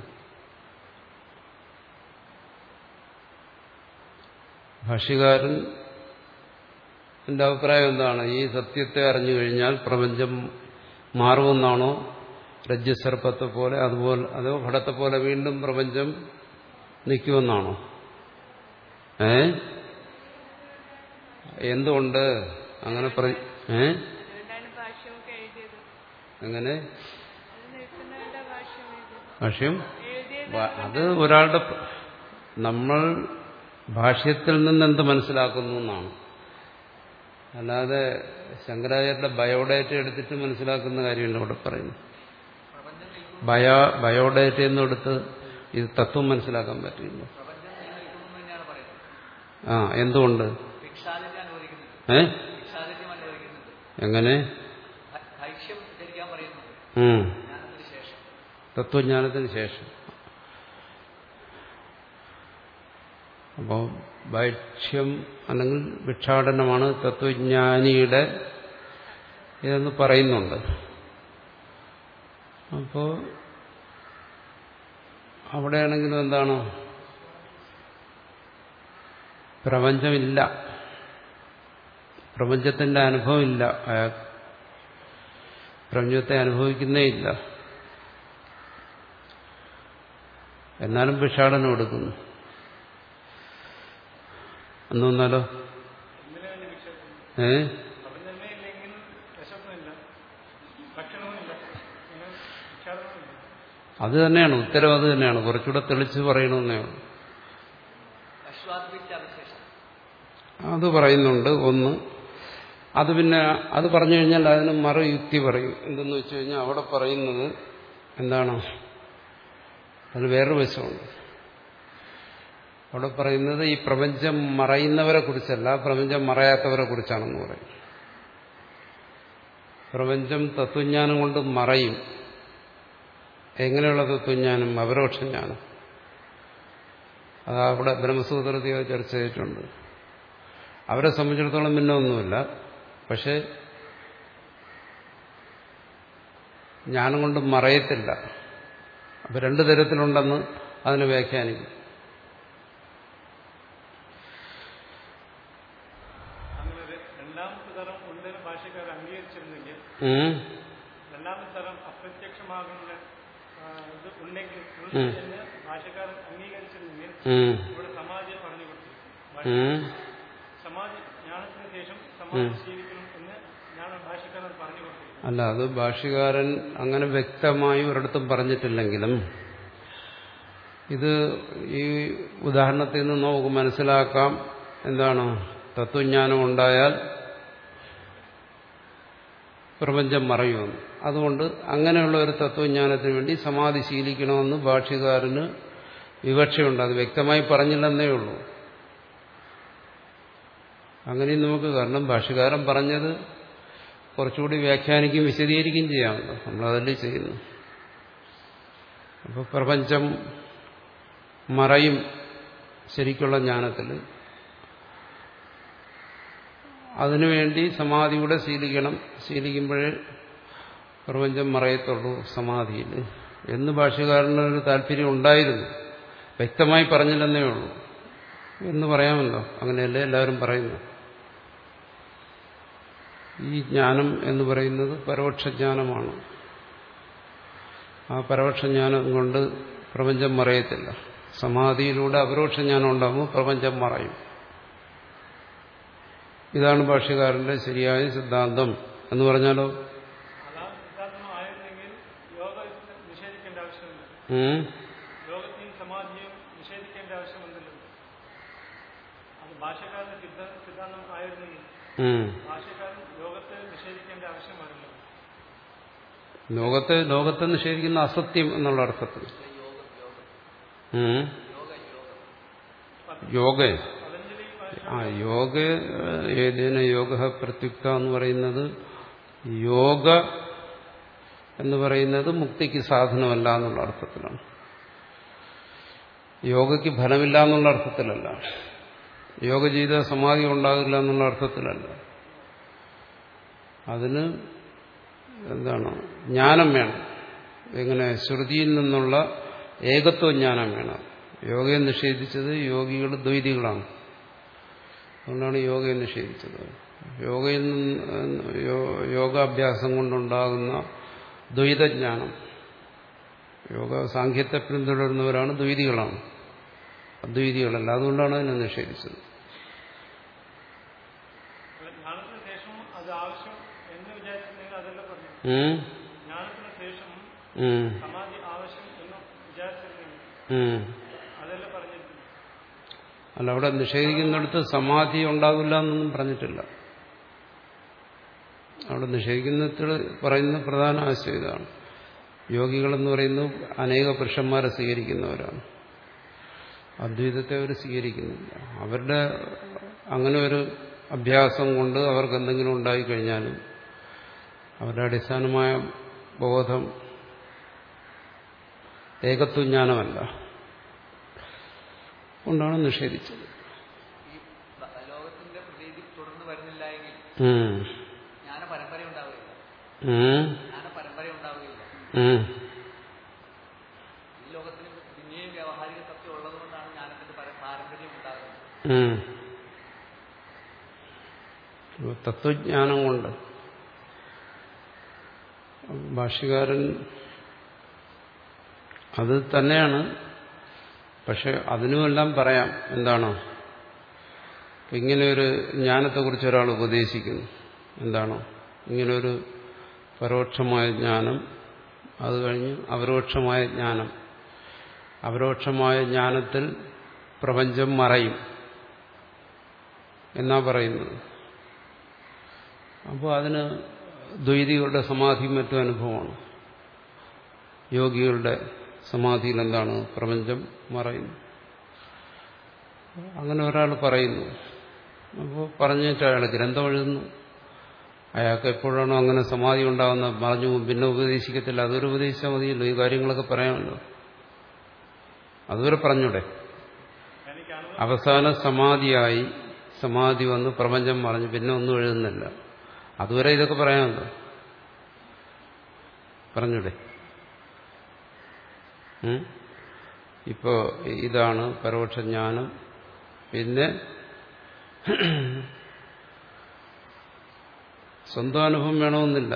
Speaker 1: ഭാഷ്യകാരൻ എന്റെ അഭിപ്രായം എന്താണ്? ഈ സത്യത്തെ അറിഞ്ഞു കഴിഞ്ഞാൽ പ്രപഞ്ചം മാറുമെന്നാണോ? രജ്ജുസർപ്പത്തെ പോലെ അതുപോലെ അതോ ഘടത്തെ പോലെ വീണ്ടും പ്രപഞ്ചം നിൽക്കുമെന്നാണോ? ഏ എന്തുകൊണ്ട് അങ്ങനെ ഏ എങ്ങനെ ഭാഷ്യം? അത് ഒരാളുടെ നമ്മൾ ഭാഷ്യത്തിൽ നിന്ന് എന്ത് മനസ്സിലാക്കുന്നു എന്നാണ്. അല്ലാതെ ശങ്കരാചാര്യരുടെ ബയോഡേറ്റ എടുത്തിട്ട് മനസ്സിലാക്കുന്ന കാര്യമല്ല ഇവിടെ പറയുന്നു. ബയോ ബയോഡേറ്റ എന്നെടുത്ത് ഇത് തത്വം മനസ്സിലാക്കാൻ പറ്റില്ല. ആ എന്തുകൊണ്ട്? ഏ എങ്ങനെ? തത്വജ്ഞാനത്തിന് ശേഷം. അപ്പോൾ ഭൈക്ഷ്യം അല്ലെങ്കിൽ ഭിക്ഷാടനമാണ് തത്വജ്ഞാനിയുടെ ഇതെന്ന് പറയുന്നുണ്ട്. അപ്പോൾ അവിടെയാണെങ്കിലും എന്താണ്? പ്രപഞ്ചമില്ല, പ്രപഞ്ചത്തിന്റെ അനുഭവമില്ല. അയാൾ പ്രപഞ്ചത്തെ അനുഭവിക്കുന്നേ ഇല്ല. എന്നാലും ഭിക്ഷാടനം എടുക്കുന്നു എന്ന് വന്നാലോ? ഏ അത് തന്നെയാണ് ഉത്തരം. അത് തന്നെയാണ് കുറച്ചുകൂടെ തെളിച്ച് പറയണമെന്നേ ഉള്ളൂ. അത് പറയുന്നുണ്ട് ഒന്ന്. അത് പിന്നെ അത് പറഞ്ഞു കഴിഞ്ഞാൽ അതിന് മറു യുക്തി പറയും. എന്തെന്ന് വെച്ച് കഴിഞ്ഞാൽ അവിടെ പറയുന്നത് എന്താണ്? അതിന് വേറൊരു വശമുണ്ട്. അവിടെ പറയുന്നത് ഈ പ്രപഞ്ചം മറയുന്നവരെ കുറിച്ചല്ല, പ്രപഞ്ചം മറയാത്തവരെ കുറിച്ചാണെന്ന് പറയും. പ്രപഞ്ചം തത്വജ്ഞാനം കൊണ്ട് മറയും. എങ്ങനെയുള്ള തത്വജ്ഞാനം? അപരോക്ഷജ്ഞാനം. അത് അവിടെ ബ്രഹ്മസൂത്രത്തിൽ ചർച്ച ചെയ്തിട്ടുണ്ട്. അവരെ സംബന്ധിച്ചിടത്തോളം പിന്നെ ഒന്നുമില്ല. പക്ഷെ ജ്ഞാനം കൊണ്ട് മറയത്തില്ല. അപ്പൊ രണ്ടു തരത്തിലുണ്ടെന്ന് അതിനെ വ്യാഖ്യാനിക്കും.
Speaker 2: രണ്ടാമത്തെ തരം അപ്രത്യക്ഷമാകുന്ന ഉണ്ടെങ്കിൽ ഭാഷകാരൻ അംഗീകരിച്ചിരുന്നെങ്കിൽ ഇവിടെ സമാധിയെ പറഞ്ഞു കൊടുത്തു. സമാധി ജ്ഞാനത്തിന് ശേഷം സമാധി ശീലിക്കണം എന്ന് ഞാൻ ഭാഷകാരൻ പറഞ്ഞു കൊടുത്തു.
Speaker 1: അല്ല, അത് ഭാഷ്യകാരൻ അങ്ങനെ വ്യക്തമായി ഒരിടത്തും പറഞ്ഞിട്ടില്ലെങ്കിലും ഇത് ഈ ഉദാഹരണത്തിൽ നിന്ന് നമുക്ക് മനസ്സിലാക്കാം. എന്താണ്? തത്വജ്ഞാനം ഉണ്ടായാൽ പ്രപഞ്ചം മറയുമെന്ന്. അതുകൊണ്ട് അങ്ങനെയുള്ള ഒരു തത്വജ്ഞാനത്തിന് വേണ്ടി സമാധി ശീലിക്കണമെന്ന് ഭാഷ്യകാരന് വിവക്ഷയുണ്ട്. അത് വ്യക്തമായി പറഞ്ഞില്ലെന്നേ ഉള്ളൂ. അങ്ങനെയും നമുക്ക്, കാരണം ഭാഷ്യകാരൻ പറഞ്ഞത് കുറച്ചുകൂടി വ്യാഖ്യാനിക്കുകയും വിശദീകരിക്കുകയും ചെയ്യാമല്ലോ. നമ്മളതല്ലേ ചെയ്യുന്നു. അപ്പോൾ പ്രപഞ്ചം മറയും ശരിക്കുള്ള ജ്ഞാനത്തിൽ. അതിനുവേണ്ടി സമാധിയുടെ ശീലിക്കണം. ശീലിക്കുമ്പോഴേ പ്രപഞ്ചം മറയത്തുള്ളൂ സമാധിയിൽ എന്ന് ഭാഷ്യകാരനൊരു താല്പര്യം ഉണ്ടായിരുന്നു. വ്യക്തമായി പറഞ്ഞില്ലെന്നേ ഉള്ളൂ എന്ന് പറയാമല്ലോ. അങ്ങനെയല്ലേ എല്ലാവരും പറയുന്നു. ഈ ജ്ഞാനം എന്ന് പറയുന്നത് പരോക്ഷജ്ഞാനമാണ്. ആ പരോക്ഷജ്ഞാനം കൊണ്ട് പ്രപഞ്ചം മറയത്തില്ല. സമാധിയിലൂടെ അപരോക്ഷജ്ഞാനം ഉണ്ടാകുമ്പോൾ പ്രപഞ്ചം മറയും. ഇതാണ് ഭാഷ്യകാരന്റെ ശരിയായ സിദ്ധാന്തം. എന്ന് പറഞ്ഞാലോ ലോകത്തെ ലോകത്തെ നിഷേധിക്കുന്ന അസത്യം എന്നുള്ള അർത്ഥത്തിൽ യോഗ ആ യോഗ ഏതേന യോഗ പ്രത്യുക്ത എന്ന് പറയുന്നത് യോഗ എന്ന് പറയുന്നത് മുക്തിക്ക് സാധനമല്ല എന്നുള്ള അർത്ഥത്തിലാണ്. യോഗയ്ക്ക് ഫലമില്ല എന്നുള്ള അർത്ഥത്തിലല്ല. യോഗ ചെയ്ത സമാധി ഉണ്ടാകില്ല എന്നുള്ള അർത്ഥത്തിലല്ല. അതിന് എന്താണ് ജ്ഞാനം വേണം. എങ്ങനെ? ശ്രുതിയിൽ നിന്നുള്ള ഏകത്വജ്ഞാനം വേണം. യോഗയെ നിഷേധിച്ചത് യോഗികൾ ദ്വൈതികളാണ്. അതുകൊണ്ടാണ് യോഗയെ നിഷേധിച്ചത്. യോഗയിൽ നിന്ന് യോഗാഭ്യാസം കൊണ്ടുണ്ടാകുന്ന ദ്വൈതജ്ഞാനം, യോഗ സാഖ്യത്തെ പിന്തുടരുന്നവരാണ് ദ്വൈതികളാണ്, അദ്വൈതികളല്ല. അതുകൊണ്ടാണ് അതിനെ നിഷേധിച്ചത്. അല്ല, അവിടെ നിഷേധിക്കുന്നിടത്ത് സമാധി ഉണ്ടാകില്ല എന്നൊന്നും പറഞ്ഞിട്ടില്ല. അവിടെ നിഷേധിക്കുന്നിടത്ത് പറയുന്ന പ്രധാന ആശയം ഇതാണ്. യോഗികളെന്ന് പറയുന്നത് അനേക പുരുഷന്മാരെ സ്വീകരിക്കുന്നവരാണ്. അദ്വൈതത്തെ അവർ സ്വീകരിക്കുന്നില്ല. അവരുടെ അങ്ങനെ ഒരു അഭ്യാസം കൊണ്ട് അവർക്ക് എന്തെങ്കിലും ഉണ്ടായിക്കഴിഞ്ഞാലും അവരുടെ അടിസ്ഥാനമായ ബോധം ഏകത്വജ്ഞാനമല്ല. കൊണ്ടാണ് നിഷേധിച്ചത്.
Speaker 3: ലോകത്തിന്റെ പ്രതീതി തുടർന്ന് വരുന്നില്ല എങ്കിൽ ജ്ഞാന പരമ്പര ഉണ്ടാവുകയില്ല. ജ്ഞാന പരമ്പര ഉണ്ടാവുകയില്ല. ഈ ലോകത്തിന് പിന്നെയും വ്യാവഹാരിക സത്യം ഉള്ളതുകൊണ്ടാണ് ജ്ഞാനത്തിന്റെ പാരമ്പര്യം ഉണ്ടാകുന്നത്.
Speaker 1: തത്വജ്ഞാനം കൊണ്ട് ഭാഷ്യകാരൻ അത് തന്നെയാണ്. പക്ഷെ അതിനുമെല്ലാം പറയാം എന്താണ്, ഇങ്ങനെയൊരു ജ്ഞാനത്തെക്കുറിച്ച് ഒരാൾ ഉപദേശിക്കുന്നു. എന്താണോ ഇങ്ങനെയൊരു പരോക്ഷമായ ജ്ഞാനം, അത് കഴിഞ്ഞ് അപരോക്ഷമായ ജ്ഞാനം. അപരോക്ഷമായ ജ്ഞാനത്തിൽ പ്രപഞ്ചം മറയും എന്നാ പറയുന്നത്. അപ്പോൾ അതിന് ദ്വൈതികളുടെ സമാധിയും മറ്റും അനുഭവമാണ്. യോഗികളുടെ സമാധിയിൽ എന്താണ്? പ്രപഞ്ചം മറയുന്നു. അങ്ങനെ ഒരാൾ പറയുന്നു. അപ്പോൾ പറഞ്ഞിട്ട് അയാൾ ഗ്രന്ഥം എഴുതുന്നു. അയാൾക്ക് എപ്പോഴാണോ അങ്ങനെ സമാധി ഉണ്ടാകുന്നത് പറഞ്ഞു പിന്നെ ഉപദേശിക്കത്തില്ല. അതൊരു ഉപദേശിച്ചാൽ മതിയല്ലോ. ഈ കാര്യങ്ങളൊക്കെ പറയാമല്ലോ. അതുവരെ പറഞ്ഞൂടെ? അവസാന സമാധിയായി സമാധി വന്ന് പ്രപഞ്ചം മറഞ്ഞു പിന്നെ ഒന്നും എഴുതുന്നില്ല. അതുവരെ ഇതൊക്കെ പറയാമല്ലോ. പറഞ്ഞൂടെ? ഇപ്പോ ഇതാണ് പരോക്ഷജ്ഞാനം. പിന്നെ സ്വന്തം അനുഭവം വേണമെന്നില്ല.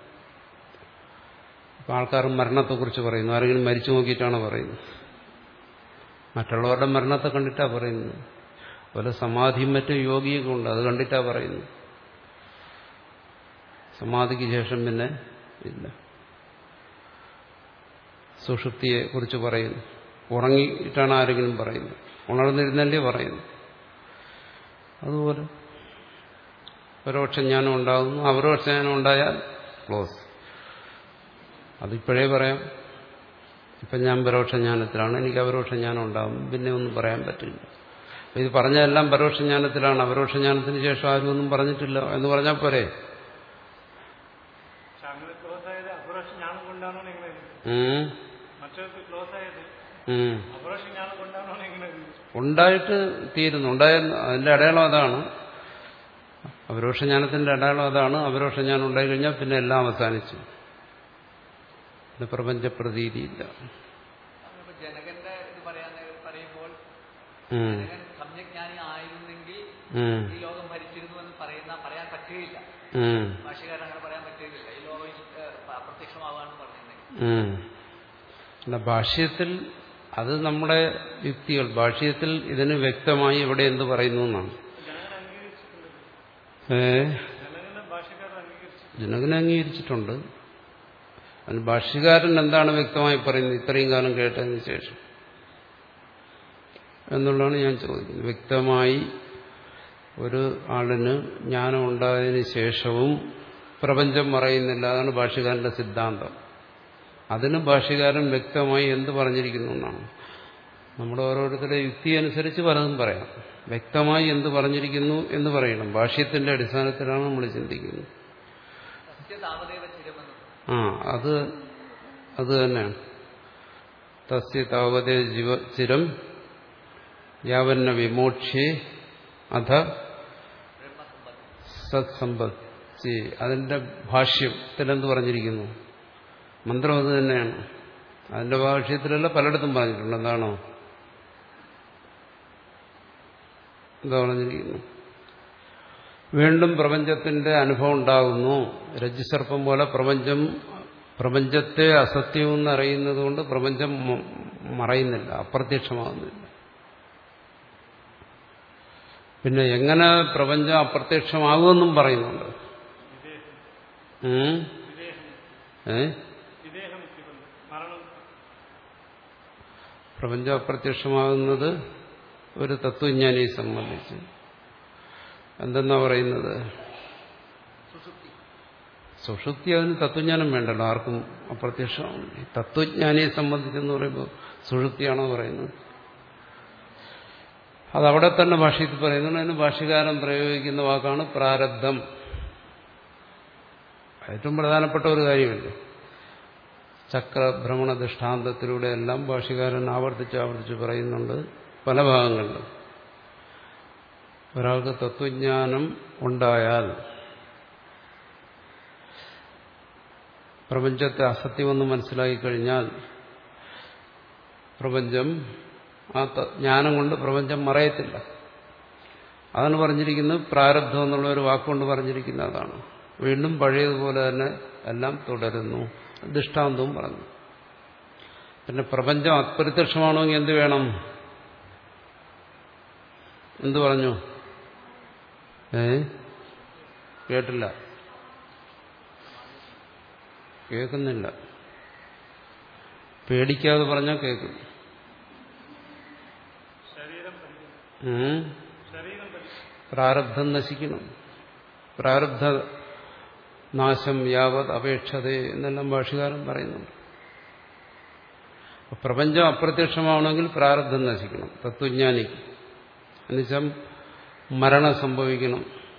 Speaker 1: ഇപ്പം ആൾക്കാർ മരണത്തെക്കുറിച്ച് പറയുന്നു. ആരെങ്കിലും മരിച്ചു നോക്കിയിട്ടാണ് പറയുന്നത്. മറ്റുള്ളവരുടെ മരണത്തെ കണ്ടിട്ടാണ് പറയുന്നത്. അതുപോലെ സമാധിയും മറ്റും യോഗിയൊക്കെ ഉണ്ട്, അത് കണ്ടിട്ടാണ് പറയുന്നത്. സമാധിക്ക് ശേഷം പിന്നെ ഇല്ല. സുഷുപ്തിയെ കുറിച്ച് പറയുന്നു. ഉറങ്ങിയിട്ടാണ് ആരെങ്കിലും പറയുന്നത്, ഉണർന്നിരുന്നല്ലേ പറയുന്നു. അതുപോലെ പരോക്ഷജ്ഞാനം ഉണ്ടാകുന്നു. അപരോക്ഷജ്ഞാനം ഉണ്ടായാൽ ക്ലോസ്. അതിപ്പോഴേ പറയാം. ഇപ്പം ഞാൻ പരോക്ഷജ്ഞാനത്തിലാണ്, എനിക്ക് അപരോക്ഷജ്ഞാനം ഉണ്ടാകും, പിന്നെ ഒന്നും പറയാൻ പറ്റില്ല. ഇത് പറഞ്ഞതെല്ലാം പരോക്ഷജ്ഞാനത്തിലാണ്. അപരോക്ഷജ്ഞാനത്തിന് ശേഷം ആരും ഒന്നും പറഞ്ഞിട്ടില്ല എന്ന് പറഞ്ഞാൽ പോരെ? ഉണ്ടായിട്ട് തീരുന്നു. ഉണ്ടായ അതിന്റെ അടയാളം അതാണ്. അപരോക്ഷജ്ഞാനത്തിന്റെ അടയാളം അതാണ്. അപരോക്ഷജ്ഞാനം ഉണ്ടായിക്കഴിഞ്ഞാൽ പിന്നെ എല്ലാം അവസാനിച്ചു. പിന്നെ പ്രപഞ്ചപ്രതീതിയില്ല.
Speaker 3: ജനകന്റെ ഇത് പറയുമ്പോൾ സമ്യജ്ഞാനി ആയിരുന്നെങ്കിൽ ഈ ലോകം ഭരിച്ചിരുന്നു എന്ന് പറയുന്ന പറയാൻ പറ്റുകയില്ല. ഭാഷകാരൻ അങ്ങനെ പറയാൻ പറ്റില്ല. ഈ ലോകം അപ്രത്യക്ഷമാവാന്ന് പറഞ്ഞിട്ടുണ്ടെങ്കിൽ
Speaker 1: അല്ല, ഭാഷ്യത്തിൽ അത് നമ്മുടെ യുക്തികൾ. ഭാഷ്യത്തിൽ ഇതിന് വ്യക്തമായി ഇവിടെ എന്ത് പറയുന്നു എന്നാണ്. ഏ ജനകനെ അംഗീകരിച്ചിട്ടുണ്ട്. അതിന് ഭാഷ്യകാരൻ എന്താണ് വ്യക്തമായി പറയുന്നത് ഇത്രയും കാലം കേട്ടതിന് ശേഷം എന്നുള്ളതാണ് ഞാൻ ചോദിക്കുന്നത്. വ്യക്തമായി ഒരു ആളിന് ജ്ഞാനം ഉണ്ടായതിനു ശേഷവും പ്രപഞ്ചം മറയുന്നില്ല. അതാണ് ഭാഷ്യകാരന്റെ സിദ്ധാന്തം. അതിന് ഭാഷ്യകാരൻ വ്യക്തമായി എന്ത് പറഞ്ഞിരിക്കുന്നു എന്നാണ്. നമ്മുടെ ഓരോരുത്തരുടെ യുക്തി അനുസരിച്ച് പലതും പറയാം. വ്യക്തമായി എന്ത് പറഞ്ഞിരിക്കുന്നു എന്ന് പറയണം. ഭാഷ്യത്തിന്റെ അടിസ്ഥാനത്തിലാണ് നമ്മൾ ചിന്തിക്കുന്നത്. ആ അത് അത് തന്നെയാണ്. തസ്യ താവതേ ജീവ ചിരം യാവന്ന വിമോക്ഷ്യേ അധ സത്സമ്പത്തി. അതിന്റെ ഭാഷ്യത്തിലെന്ത് പറഞ്ഞിരിക്കുന്നു? മന്ത്രം അത് തന്നെയാണ്. അതിന്റെ ഭാഷ്യത്തിലല്ല പലയിടത്തും പറഞ്ഞിട്ടുണ്ട്. എന്താണോ എന്താ പറഞ്ഞിരിക്കുന്നു? വീണ്ടും പ്രപഞ്ചത്തിന്റെ അനുഭവം ഉണ്ടാകുന്നു. രജ്ജുസർപ്പം പോലെ പ്രപഞ്ചം പ്രപഞ്ചത്തെ അസത്യമെന്ന് അറിയുന്നത് കൊണ്ട് പ്രപഞ്ചം മറയുന്നില്ല, അപ്രത്യക്ഷമാകുന്നില്ല. പിന്നെ എങ്ങനെ പ്രപഞ്ചം അപ്രത്യക്ഷമാകുമെന്നും പറയുന്നുണ്ട്. ഏ പ്രപഞ്ചം അപ്രത്യക്ഷമാകുന്നത് ഒരു തത്വജ്ഞാനിയെ സംബന്ധിച്ച് എന്തെന്നാ പറയുന്നത്? സുഷുപ്തി. അതിന് തത്വജ്ഞാനം വേണ്ടല്ലോ, ആർക്കും അപ്രത്യക്ഷമാണ്. തത്വജ്ഞാനിയെ സംബന്ധിച്ചെന്ന് പറയുമ്പോൾ സുഷുപ്തിയാണോ പറയുന്നത്? അതവിടെ തന്നെ ഭാഷ്യത്തിൽ പറയുന്നുണ്ട്. അതിന് ഭാഷ്യകാരൻ പ്രയോഗിക്കുന്ന വാക്കാണ് പ്രാരബ്ധം. ഏറ്റവും പ്രധാനപ്പെട്ട ഒരു കാര്യമല്ലേ. ചക്രഭ്രമണ ദൃഷ്ടാന്തത്തിലൂടെ എല്ലാം ഭാഷ്യകാരൻ ആവർത്തിച്ച് ആവർത്തിച്ച് പറയുന്നുണ്ട് പല ഭാഗങ്ങളിലും. ഒരാൾക്ക് തത്വജ്ഞാനം ഉണ്ടായാൽ പ്രപഞ്ചത്തെ അസത്യമെന്ന് മനസ്സിലാക്കി കഴിഞ്ഞാൽ പ്രപഞ്ചം ആ ജ്ഞാനം കൊണ്ട് പ്രപഞ്ചം മറയത്തില്ല. അതാണ് പറഞ്ഞിരിക്കുന്നത്. പ്രാരബ്ധം എന്നുള്ള ഒരു വാക്കുകൊണ്ട് പറഞ്ഞിരിക്കുന്ന അതാണ്. വീണ്ടും പഴയതുപോലെ തന്നെ എല്ലാം തുടരുന്നു. ദൃഷ്ടാന്തവും പറഞ്ഞു. പിന്നെ പ്രപഞ്ചം അപ്രത്യക്ഷമാണെങ്കിൽ എന്ത് വേണം? എന്തു പറഞ്ഞു? ഏ കേട്ടില്ല, കേൾക്കുന്നില്ല. പേടിക്കാതെ പറഞ്ഞാൽ കേൾക്കും. പ്രാരബ്ധം നശിക്കണം. പ്രാരബ്ധ നാശം യാവത് അപേക്ഷത എന്നെല്ലാം ഭാഷ്യകാരൻ പറയുന്നുണ്ട്. പ്രപഞ്ചം അപ്രത്യക്ഷമാവണമെങ്കിൽ പ്രാരബ്ധം നശിക്കണം തത്വജ്ഞാനിക്ക്. എന്നുവെച്ചാൽ മരണം സംഭവിക്കണം.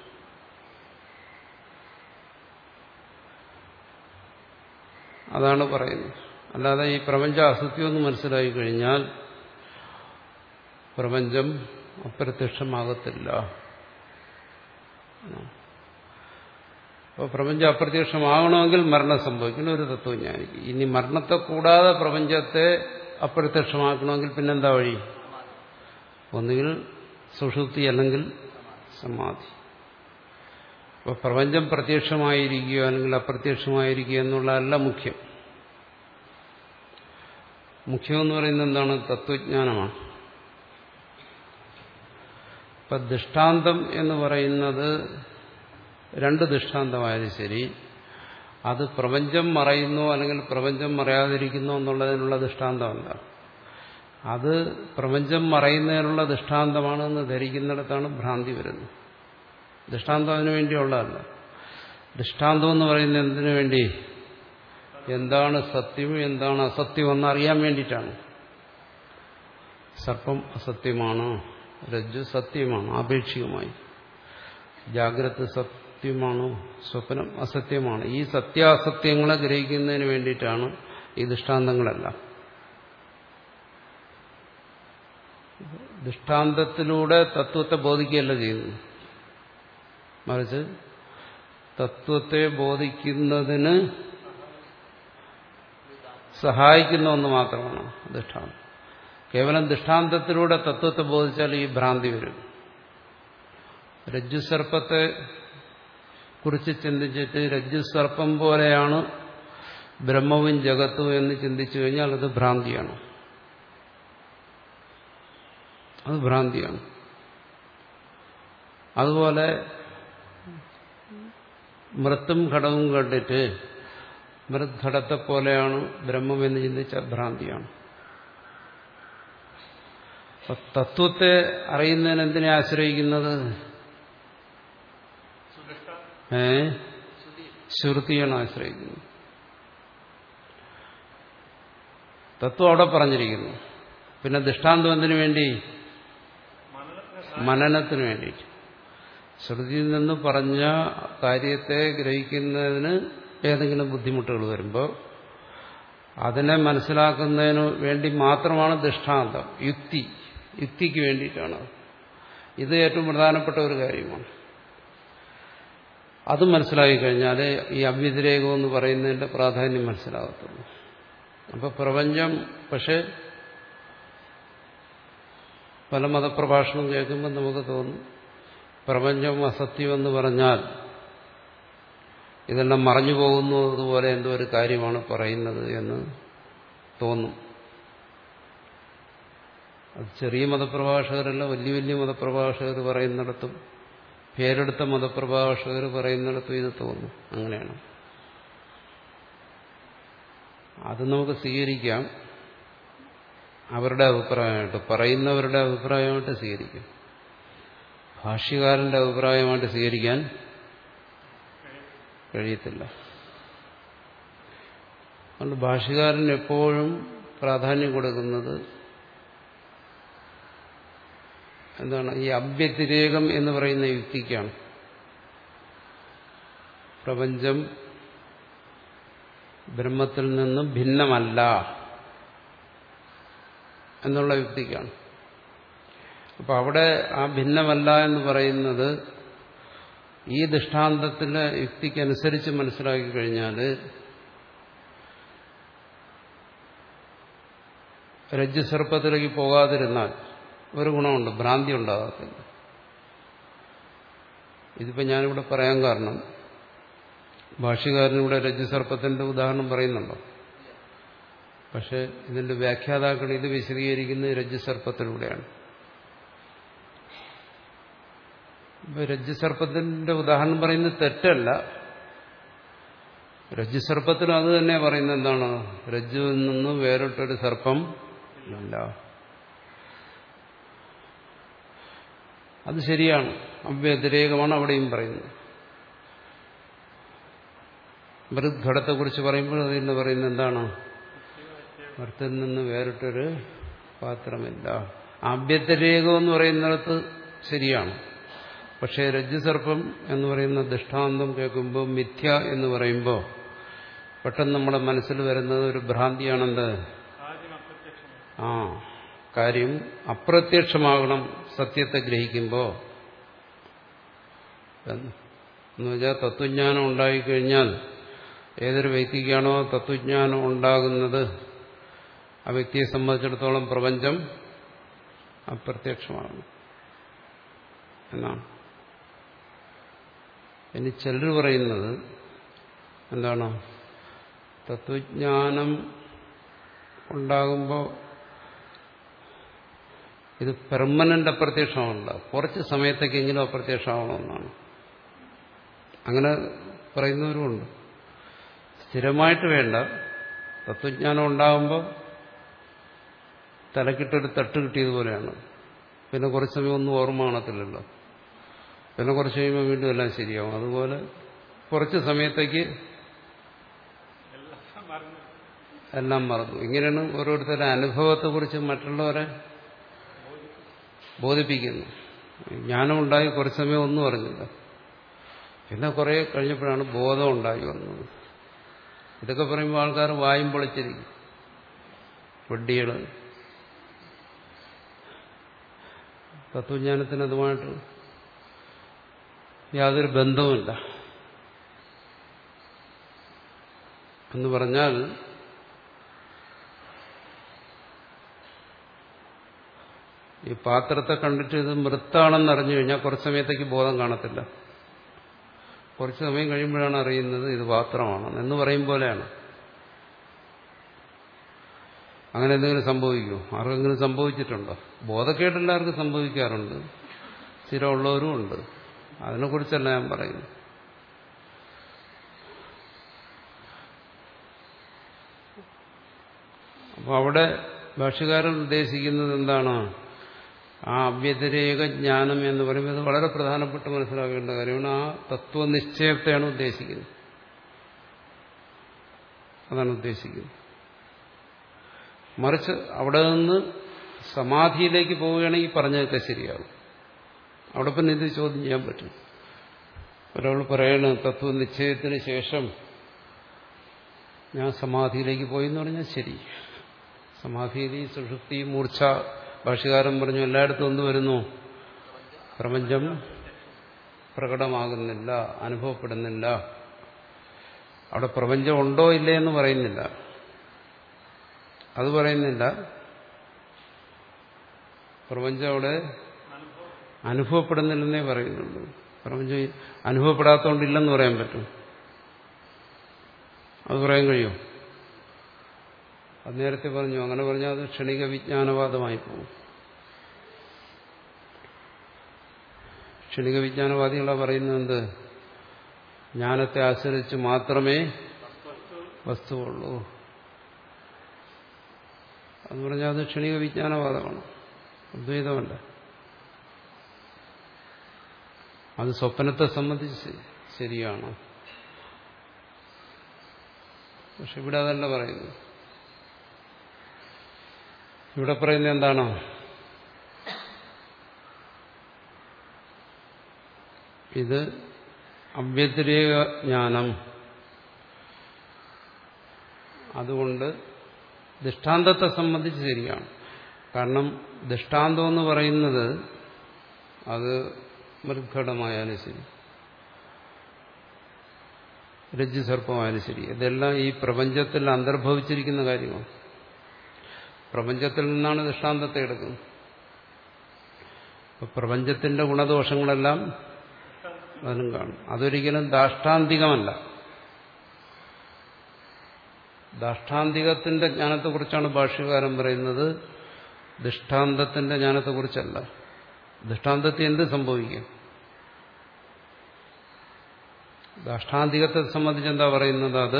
Speaker 1: അതാണ് പറയുന്നത്. അല്ലാതെ ഈ പ്രപഞ്ചം അസത്യമെന്ന് മനസ്സിലാക്കി കഴിഞ്ഞാൽ പ്രപഞ്ചം അപ്രത്യക്ഷമാകത്തില്ല. അപ്പോൾ പ്രപഞ്ചം അപ്രത്യക്ഷമാകണമെങ്കിൽ മരണം സംഭവിക്കണം ഒരു തത്വജ്ഞാനിക്ക്. ഇനി മരണത്തെ കൂടാതെ പ്രപഞ്ചത്തെ അപ്രത്യക്ഷമാക്കണമെങ്കിൽ പിന്നെന്താ വഴി? ഒന്നുകിൽ സുഷുപ്തി അല്ലെങ്കിൽ സമാധി. അപ്പോൾ പ്രപഞ്ചം പ്രത്യക്ഷമായിരിക്കുക അല്ലെങ്കിൽ അപ്രത്യക്ഷമായിരിക്കുക എന്നുള്ളതല്ല മുഖ്യം. മുഖ്യമെന്ന് പറയുന്നത് എന്താണ്? തത്വജ്ഞാനമാണ്. ഇപ്പൊ ദൃഷ്ടാന്തം എന്ന് പറയുന്നത് രണ്ട് ദൃഷ്ടാന്തമായാലും ശരി, അത് പ്രപഞ്ചം മറയുന്നോ അല്ലെങ്കിൽ പ്രപഞ്ചം മറയാതിരിക്കുന്നോ എന്നുള്ളതിനുള്ള ദൃഷ്ടാന്തമല്ല. അത് പ്രപഞ്ചം മറയുന്നതിനുള്ള ദൃഷ്ടാന്തമാണെന്ന് ധരിക്കുന്നിടത്താണ് ഭ്രാന്തി വരുന്നത്. ദൃഷ്ടാന്തം അതിനു വേണ്ടിയുള്ളതല്ല. ദൃഷ്ടാന്തം എന്ന് പറയുന്നത് എന്തിനു വേണ്ടി? എന്താണ് സത്യം എന്താണ് അസത്യം എന്നറിയാൻ വേണ്ടിയിട്ടാണ്. സർപ്പം അസത്യമാണ്, രജ്ജു സത്യമാണ് ആപേക്ഷികമായി, ജാഗ്രത സത്യമാണ്, സ്വപ്നം അസത്യമാണ്. ഈ സത്യാസത്യങ്ങളെ ഗ്രഹിക്കുന്നതിന് വേണ്ടിയിട്ടാണ് ഈ ദൃഷ്ടാന്തങ്ങളെല്ലാം. ദൃഷ്ടാന്തത്തിലൂടെ തത്വത്തെ ബോധിക്കുകയല്ല ചെയ്യുന്നത്, മറിച്ച് തത്വത്തെ ബോധിക്കുന്നതിന് സഹായിക്കുന്ന ഒന്ന് മാത്രമാണ് ദൃഷ്ടാന്തം. കേവലം ദൃഷ്ടാന്തത്തിലൂടെ തത്വത്തെ ബോധിച്ചാൽ ഈ ഭ്രാന്തി വരും. രജ്ജുസർപ്പത്തെ കുറിച്ച് ചിന്തിച്ചിട്ട് രജ്ജു സർപ്പം പോലെയാണ് ബ്രഹ്മവും ജഗത്തും എന്ന് ചിന്തിച്ചു കഴിഞ്ഞാൽ അത് ഭ്രാന്തിയാണ്. അത് ഭ്രാന്തിയാണ്. അതുപോലെ മൃത്തും ഘടവും കണ്ടിട്ട് മൃദ്ഘടത്തെ പോലെയാണ് ബ്രഹ്മം എന്ന് ചിന്തിച്ച ഭ്രാന്തിയാണ്. തത്വത്തെ അറിയുന്നതിന് എന്തിനെ ആശ്രയിക്കുന്നത്? ഏ ശ്രുതിയാണ് ആശ്രയിക്കുന്നത്. തത്വം അവിടെ പറഞ്ഞിരിക്കുന്നു. പിന്നെ ദൃഷ്ടാന്തം എന്തിനു വേണ്ടി? മനനത്തിന് വേണ്ടിയിട്ട്. ശ്രുതിയിൽ നിന്ന് പറഞ്ഞ കാര്യത്തെ ഗ്രഹിക്കുന്നതിന് ഏതെങ്കിലും ബുദ്ധിമുട്ടുകൾ വരുമ്പോൾ അതിനെ മനസ്സിലാക്കുന്നതിന് വേണ്ടി മാത്രമാണ് ദൃഷ്ടാന്തം. യുക്തി യുക്തിക്ക് വേണ്ടിയിട്ടാണ്. ഇത് ഏറ്റവും പ്രധാനപ്പെട്ട ഒരു കാര്യമാണ്. അത് മനസ്സിലാക്കി കഴിഞ്ഞാൽ ഈ അവ്യതിരേകം എന്ന് പറയുന്നതിന്റെ പ്രാധാന്യം മനസ്സിലാകത്തുള്ളൂ. അപ്പൊ പ്രപഞ്ചം പക്ഷെ പല മതപ്രഭാഷണം കേൾക്കുമ്പോൾ നമുക്ക് തോന്നും പ്രപഞ്ചം അസത്യമെന്ന് പറഞ്ഞാൽ ഇതെല്ലാം മറഞ്ഞു പോകുന്നതുപോലെ എന്തോ ഒരു കാര്യമാണ് പറയുന്നത് എന്ന് തോന്നും. അത് ചെറിയ മതപ്രഭാഷകരല്ല, വലിയ വലിയ മതപ്രഭാഷകർ പറയുന്നിടത്തും പേരെടുത്ത മതപ്രഭാഷകർ പറയുന്നിടത്തും ഇത് തോന്നും. അങ്ങനെയാണ്. അത് നമുക്ക് സ്വീകരിക്കാം, അവരുടെ അഭിപ്രായമായിട്ട്, പറയുന്നവരുടെ അഭിപ്രായമായിട്ട് സ്വീകരിക്കാം. ഭാഷ്യകാരന്റെ അഭിപ്രായമായിട്ട് സ്വീകരിക്കാൻ കഴിയത്തില്ല. അതുകൊണ്ട് ഭാഷ്യകാരൻ എപ്പോഴും പ്രാധാന്യം കൊടുക്കുന്നത് എന്താണ്? ഈ അവ്യതിരേകം എന്ന് പറയുന്ന യുക്തിക്കാണ്. പ്രപഞ്ചം ബ്രഹ്മത്തിൽ നിന്നും ഭിന്നമല്ല എന്നുള്ള യുക്തിക്കാണ്. അപ്പൊ അവിടെ ആ ഭിന്നമല്ല എന്ന് പറയുന്നത് ഈ ദൃഷ്ടാന്തത്തിലെ യുക്തിക്കനുസരിച്ച് മനസ്സിലാക്കി കഴിഞ്ഞാൽ രജ്ജുസർപ്പത്തിലേക്ക് പോകാതിരുന്നാൽ ഒരു ഗുണമുണ്ട്, ഭ്രാന്തി ഉണ്ടാകത്തില്ല. ഇതിപ്പോ ഞാനിവിടെ പറയാൻ കാരണം ഭാഷ്യകാരനിവിടെ രജ്ജുസർപ്പത്തിന്റെ ഉദാഹരണം പറയുന്നുണ്ടോ? പക്ഷെ ഇതിന്റെ വ്യാഖ്യാതാക്കൾ ഇത് വിശദീകരിക്കുന്നത് രജ്ജുസർപ്പത്തിലൂടെയാണ്. ഇപ്പൊ രജ്ജുസർപ്പത്തിന്റെ ഉദാഹരണം പറയുന്നത് തെറ്റല്ല. രജ്ജുസർപ്പത്തിനും അത് തന്നെ പറയുന്നത് എന്താണ്? രജ്ജുവിൽ നിന്ന് വേറിട്ടൊരു സർപ്പം ഇല്ല. അത് ശരിയാണ്, അവ്യതിരേകമാണ് അവിടെയും പറയുന്നത്. മൃദ്ഘടത്തെക്കുറിച്ച് പറയുമ്പോൾ അതിന് പറയുന്നത് എന്താണ്? മൃത്തിൽ നിന്ന് വേറിട്ടൊരു പാത്രമില്ല. അവ്യതിരേകം എന്ന് പറയുന്നിടത്ത് ശരിയാണ്. പക്ഷേ രജ്ജുസർപ്പം എന്ന് പറയുന്ന ദൃഷ്ടാന്തം കേൾക്കുമ്പോൾ മിഥ്യ എന്ന് പറയുമ്പോൾ പെട്ടെന്ന് നമ്മുടെ മനസ്സിൽ വരുന്നത് ഒരു ഭ്രാന്തിയാണെന്ത്? ആ കാര്യം അപ്രത്യക്ഷമാകണം സത്യത്തെ ഗ്രഹിക്കുമ്പോൾ. എന്ന് വെച്ചാൽ തത്വജ്ഞാനം ഉണ്ടായിക്കഴിഞ്ഞാൽ ഏതൊരു വ്യക്തിക്കാണോ തത്വജ്ഞാനം ഉണ്ടാകുന്നത് ആ വ്യക്തിയെ സംബന്ധിച്ചിടത്തോളം പ്രപഞ്ചം അപ്രത്യക്ഷമാകണം എന്നാണ്. ഇനി ചിലർ പറയുന്നത് എന്താണ്? തത്വജ്ഞാനം ഉണ്ടാകുമ്പോൾ ഇത് പെർമനന്റ് അപ്രത്യക്ഷമാണല്ല, കുറച്ച് സമയത്തേക്കെങ്കിലും അപ്രത്യക്ഷമാകണമെന്നാണ്. അങ്ങനെ പറയുന്നവരുമുണ്ട്. സ്ഥിരമായിട്ട് വേണ്ട, തത്വജ്ഞാനം ഉണ്ടാകുമ്പോൾ തലക്കിട്ടൊരു തട്ട് കിട്ടിയതുപോലെയാണ്. പിന്നെ കുറച്ച് സമയം ഒന്നും ഓർമ്മ കാണത്തില്ലല്ലോ, പിന്നെ കുറച്ച് കഴിയുമ്പോൾ വീണ്ടും എല്ലാം ശരിയാവും. അതുപോലെ കുറച്ച് സമയത്തേക്ക് എല്ലാം മറന്നു. ഇങ്ങനെയാണ് ഓരോരുത്തരുടെ അനുഭവത്തെക്കുറിച്ച് മറ്റുള്ളവരെ ബോധിപ്പിക്കുന്നു. ജ്ഞാനം ഉണ്ടായി കുറച്ച് സമയം ഒന്നും അറിഞ്ഞില്ല, പിന്നെ കുറെ കഴിഞ്ഞപ്പോഴാണ് ബോധം ഉണ്ടായി വന്നത്. ഇതൊക്കെ പറയുമ്പോൾ ആൾക്കാർ വായും പൊളിച്ചിരിക്കും. വെഡ്ഡികള് തത്വജ്ഞാനത്തിന് അതുമായിട്ട് യാതൊരു ബന്ധവുമില്ല എന്ന് പറഞ്ഞാൽ ഈ പാത്രത്തെ കണ്ടിട്ട് ഇത് മൃത്താണെന്ന് അറിഞ്ഞു കഴിഞ്ഞാൽ കുറച്ച് സമയത്തേക്ക് ബോധം കാണത്തില്ല. കുറച്ച് സമയം കഴിയുമ്പോഴാണ് അറിയുന്നത് ഇത് പാത്രമാണ് എന്ന് പറയും പോലെയാണ്. അങ്ങനെ എന്തെങ്കിലും സംഭവിക്കുമോ? ആർക്കെങ്കിലും സംഭവിച്ചിട്ടുണ്ടോ? ബോധക്കേട് എല്ലാവർക്കും സംഭവിക്കാറുണ്ട്, സ്ഥിരമുള്ളവരും ഉണ്ട്. അതിനെക്കുറിച്ചല്ല ഞാൻ പറയുന്നു. അപ്പോൾ അവിടെ ഭാഷ്യകാരൻ ഉദ്ദേശിക്കുന്നത് എന്താണ്? ആ അവ്യതിരേക ജ്ഞാനം എന്ന് പറയുന്നത് വളരെ പ്രധാനപ്പെട്ട് മനസ്സിലാക്കേണ്ട കാര്യമാണ്. ആ തത്വനിശ്ചയത്തെയാണ് ഉദ്ദേശിക്കുന്നത്. അതാണ് ഉദ്ദേശിക്കുന്നത്. മറിച്ച് അവിടെ നിന്ന് സമാധിയിലേക്ക് പോവുകയാണെങ്കിൽ പറഞ്ഞതൊക്കെ ശരിയാകും. അവിടെ പിന്നെ ഇത് ചോദ്യം ചെയ്യാൻ പറ്റും. ഒരാൾ പറയണ തത്വനിശ്ചയത്തിന് ശേഷം ഞാൻ സമാധിയിലേക്ക് പോയി എന്ന് പറഞ്ഞാൽ ശരി. സമാധിയിൽ സുഷുപ്തി മൂർച്ഛ ഭാഷ്യകാരൻ പറഞ്ഞു എല്ലായിടത്തും എന്ത് വരുന്നു? പ്രപഞ്ചം പ്രകടമാകുന്നില്ല, അനുഭവപ്പെടുന്നില്ല. അവിടെ പ്രപഞ്ചം ഉണ്ടോ ഇല്ലേ എന്ന് പറയുന്നില്ല, അത് പറയുന്നില്ല. പ്രപഞ്ചം അവിടെ അനുഭവപ്പെടുന്നില്ലെന്നേ പറയുന്നുള്ളൂ. പ്രപഞ്ചം അനുഭവപ്പെടാത്തതുകൊണ്ടില്ലെന്ന് പറയാൻ പറ്റും? അത് പറയാൻ കഴിയും? അത് നേരത്തെ പറഞ്ഞു. അങ്ങനെ പറഞ്ഞാൽ അത് ക്ഷണിക വിജ്ഞാനവാദമായി പോകും. ക്ഷണിക വിജ്ഞാനവാദികളാണ് പറയുന്നത് എന്ത്? ജ്ഞാനത്തെ ആശ്രയിച്ച് മാത്രമേ വസ്തുവുള്ളൂ. എന്ന് പറഞ്ഞാൽ അത് ക്ഷണിക വിജ്ഞാനവാദമാണ്, അദ്വൈതമല്ല. അത് സ്വപ്നത്തെ സംബന്ധിച്ച് ശരിയാണ്. പക്ഷെ ഇവിടെ അതല്ല പറയുന്നത്. ഇവിടെ പറയുന്നത് എന്താണ്? ഇത് അവ്യതിരേക ജ്ഞാനം. അതുകൊണ്ട് ദൃഷ്ടാന്തത്തെ സംബന്ധിച്ച് ശരിയാണ്. കാരണം ദൃഷ്ടാന്തം എന്ന് പറയുന്നത് അത് മൃദ്ഘടമായാലും ശരി, രജ്ജുസർപ്പമായാലും ശരി, ഇതെല്ലാം ഈ പ്രപഞ്ചത്തിൽ അന്തർഭവിച്ചിരിക്കുന്ന കാര്യമാണ്. പ്രപഞ്ചത്തിൽ നിന്നാണ് ദൃഷ്ടാന്തത്തെ എടുക്കുന്നത്. അപ്പൊ പ്രപഞ്ചത്തിന്റെ ഗുണദോഷങ്ങളെല്ലാം അതിനും കാണും. അതൊരിക്കലും ദാഷ്ടാന്തികമല്ല. ദാഷ്ടാന്തികത്തിന്റെ ജ്ഞാനത്തെക്കുറിച്ചാണ് ഭാഷ്യകാരൻ പറയുന്നത്, ദൃഷ്ടാന്തത്തിന്റെ ജ്ഞാനത്തെക്കുറിച്ചല്ല. ദൃഷ്ടാന്തത്തിൽ എന്ത് സംഭവിക്കും? ദാഷ്ടാന്തികത്തെ സംബന്ധിച്ച് എന്താ പറയുന്നത്? അത്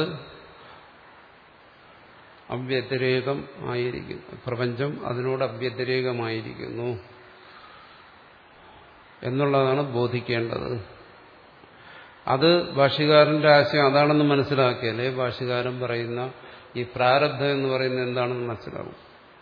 Speaker 1: അവ്യതിരേകം ആയിരിക്കുന്നു. പ്രപഞ്ചം അതിനോട് അവ്യതിരേകമായിരിക്കുന്നു എന്നുള്ളതാണ് ബോധിക്കേണ്ടത്. അത് ഭാഷ്യകാരന്റെ ആശയം അതാണെന്ന് മനസ്സിലാക്കിയാലേ ഭാഷ്യകാരൻ പറയുന്ന ഈ പ്രാരബ്ധം എന്ന് പറയുന്നത് എന്താണെന്ന് മനസ്സിലാവും.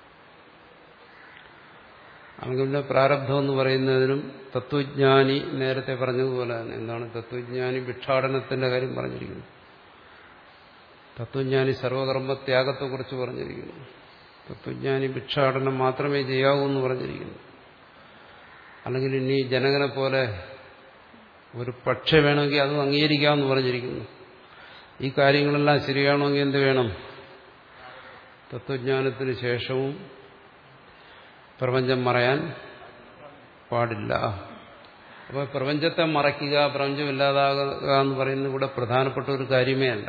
Speaker 1: അല്ലെങ്കിൽ പിന്നെ പ്രാരബ്ധം എന്ന് പറയുന്നതിനും തത്വജ്ഞാനി നേരത്തെ പറഞ്ഞതുപോലെ തന്നെ എന്താണ് തത്വജ്ഞാനി ഭിക്ഷാടനത്തിന്റെ കാര്യം പറഞ്ഞിരിക്കുന്നു. തത്വജ്ഞാനി സർവകർമ്മത്യാഗത്തെക്കുറിച്ച് പറഞ്ഞിരിക്കുന്നു. തത്വജ്ഞാനി ഭിക്ഷാടനം മാത്രമേ ചെയ്യാവൂ എന്ന് പറഞ്ഞിരിക്കുന്നു. അല്ലെങ്കിൽ ഇനി ജനകനെ പോലെ ഒരു പക്ഷ വേണമെങ്കിൽ അതും അംഗീകരിക്കാമെന്ന് പറഞ്ഞിരിക്കുന്നു. ഈ കാര്യങ്ങളെല്ലാം ശരിയാണെങ്കിൽ എന്ത് വേണം? തത്വജ്ഞാനത്തിന് ശേഷവും പ്രപഞ്ചം മറയാൻ പാടില്ല. അപ്പോൾ പ്രപഞ്ചത്തെ മറയ്ക്കുക, പ്രപഞ്ചം ഇല്ലാതാകുക എന്ന് പറയുന്നത് ഇവിടെ പ്രധാനപ്പെട്ട ഒരു കാര്യമേ അല്ല.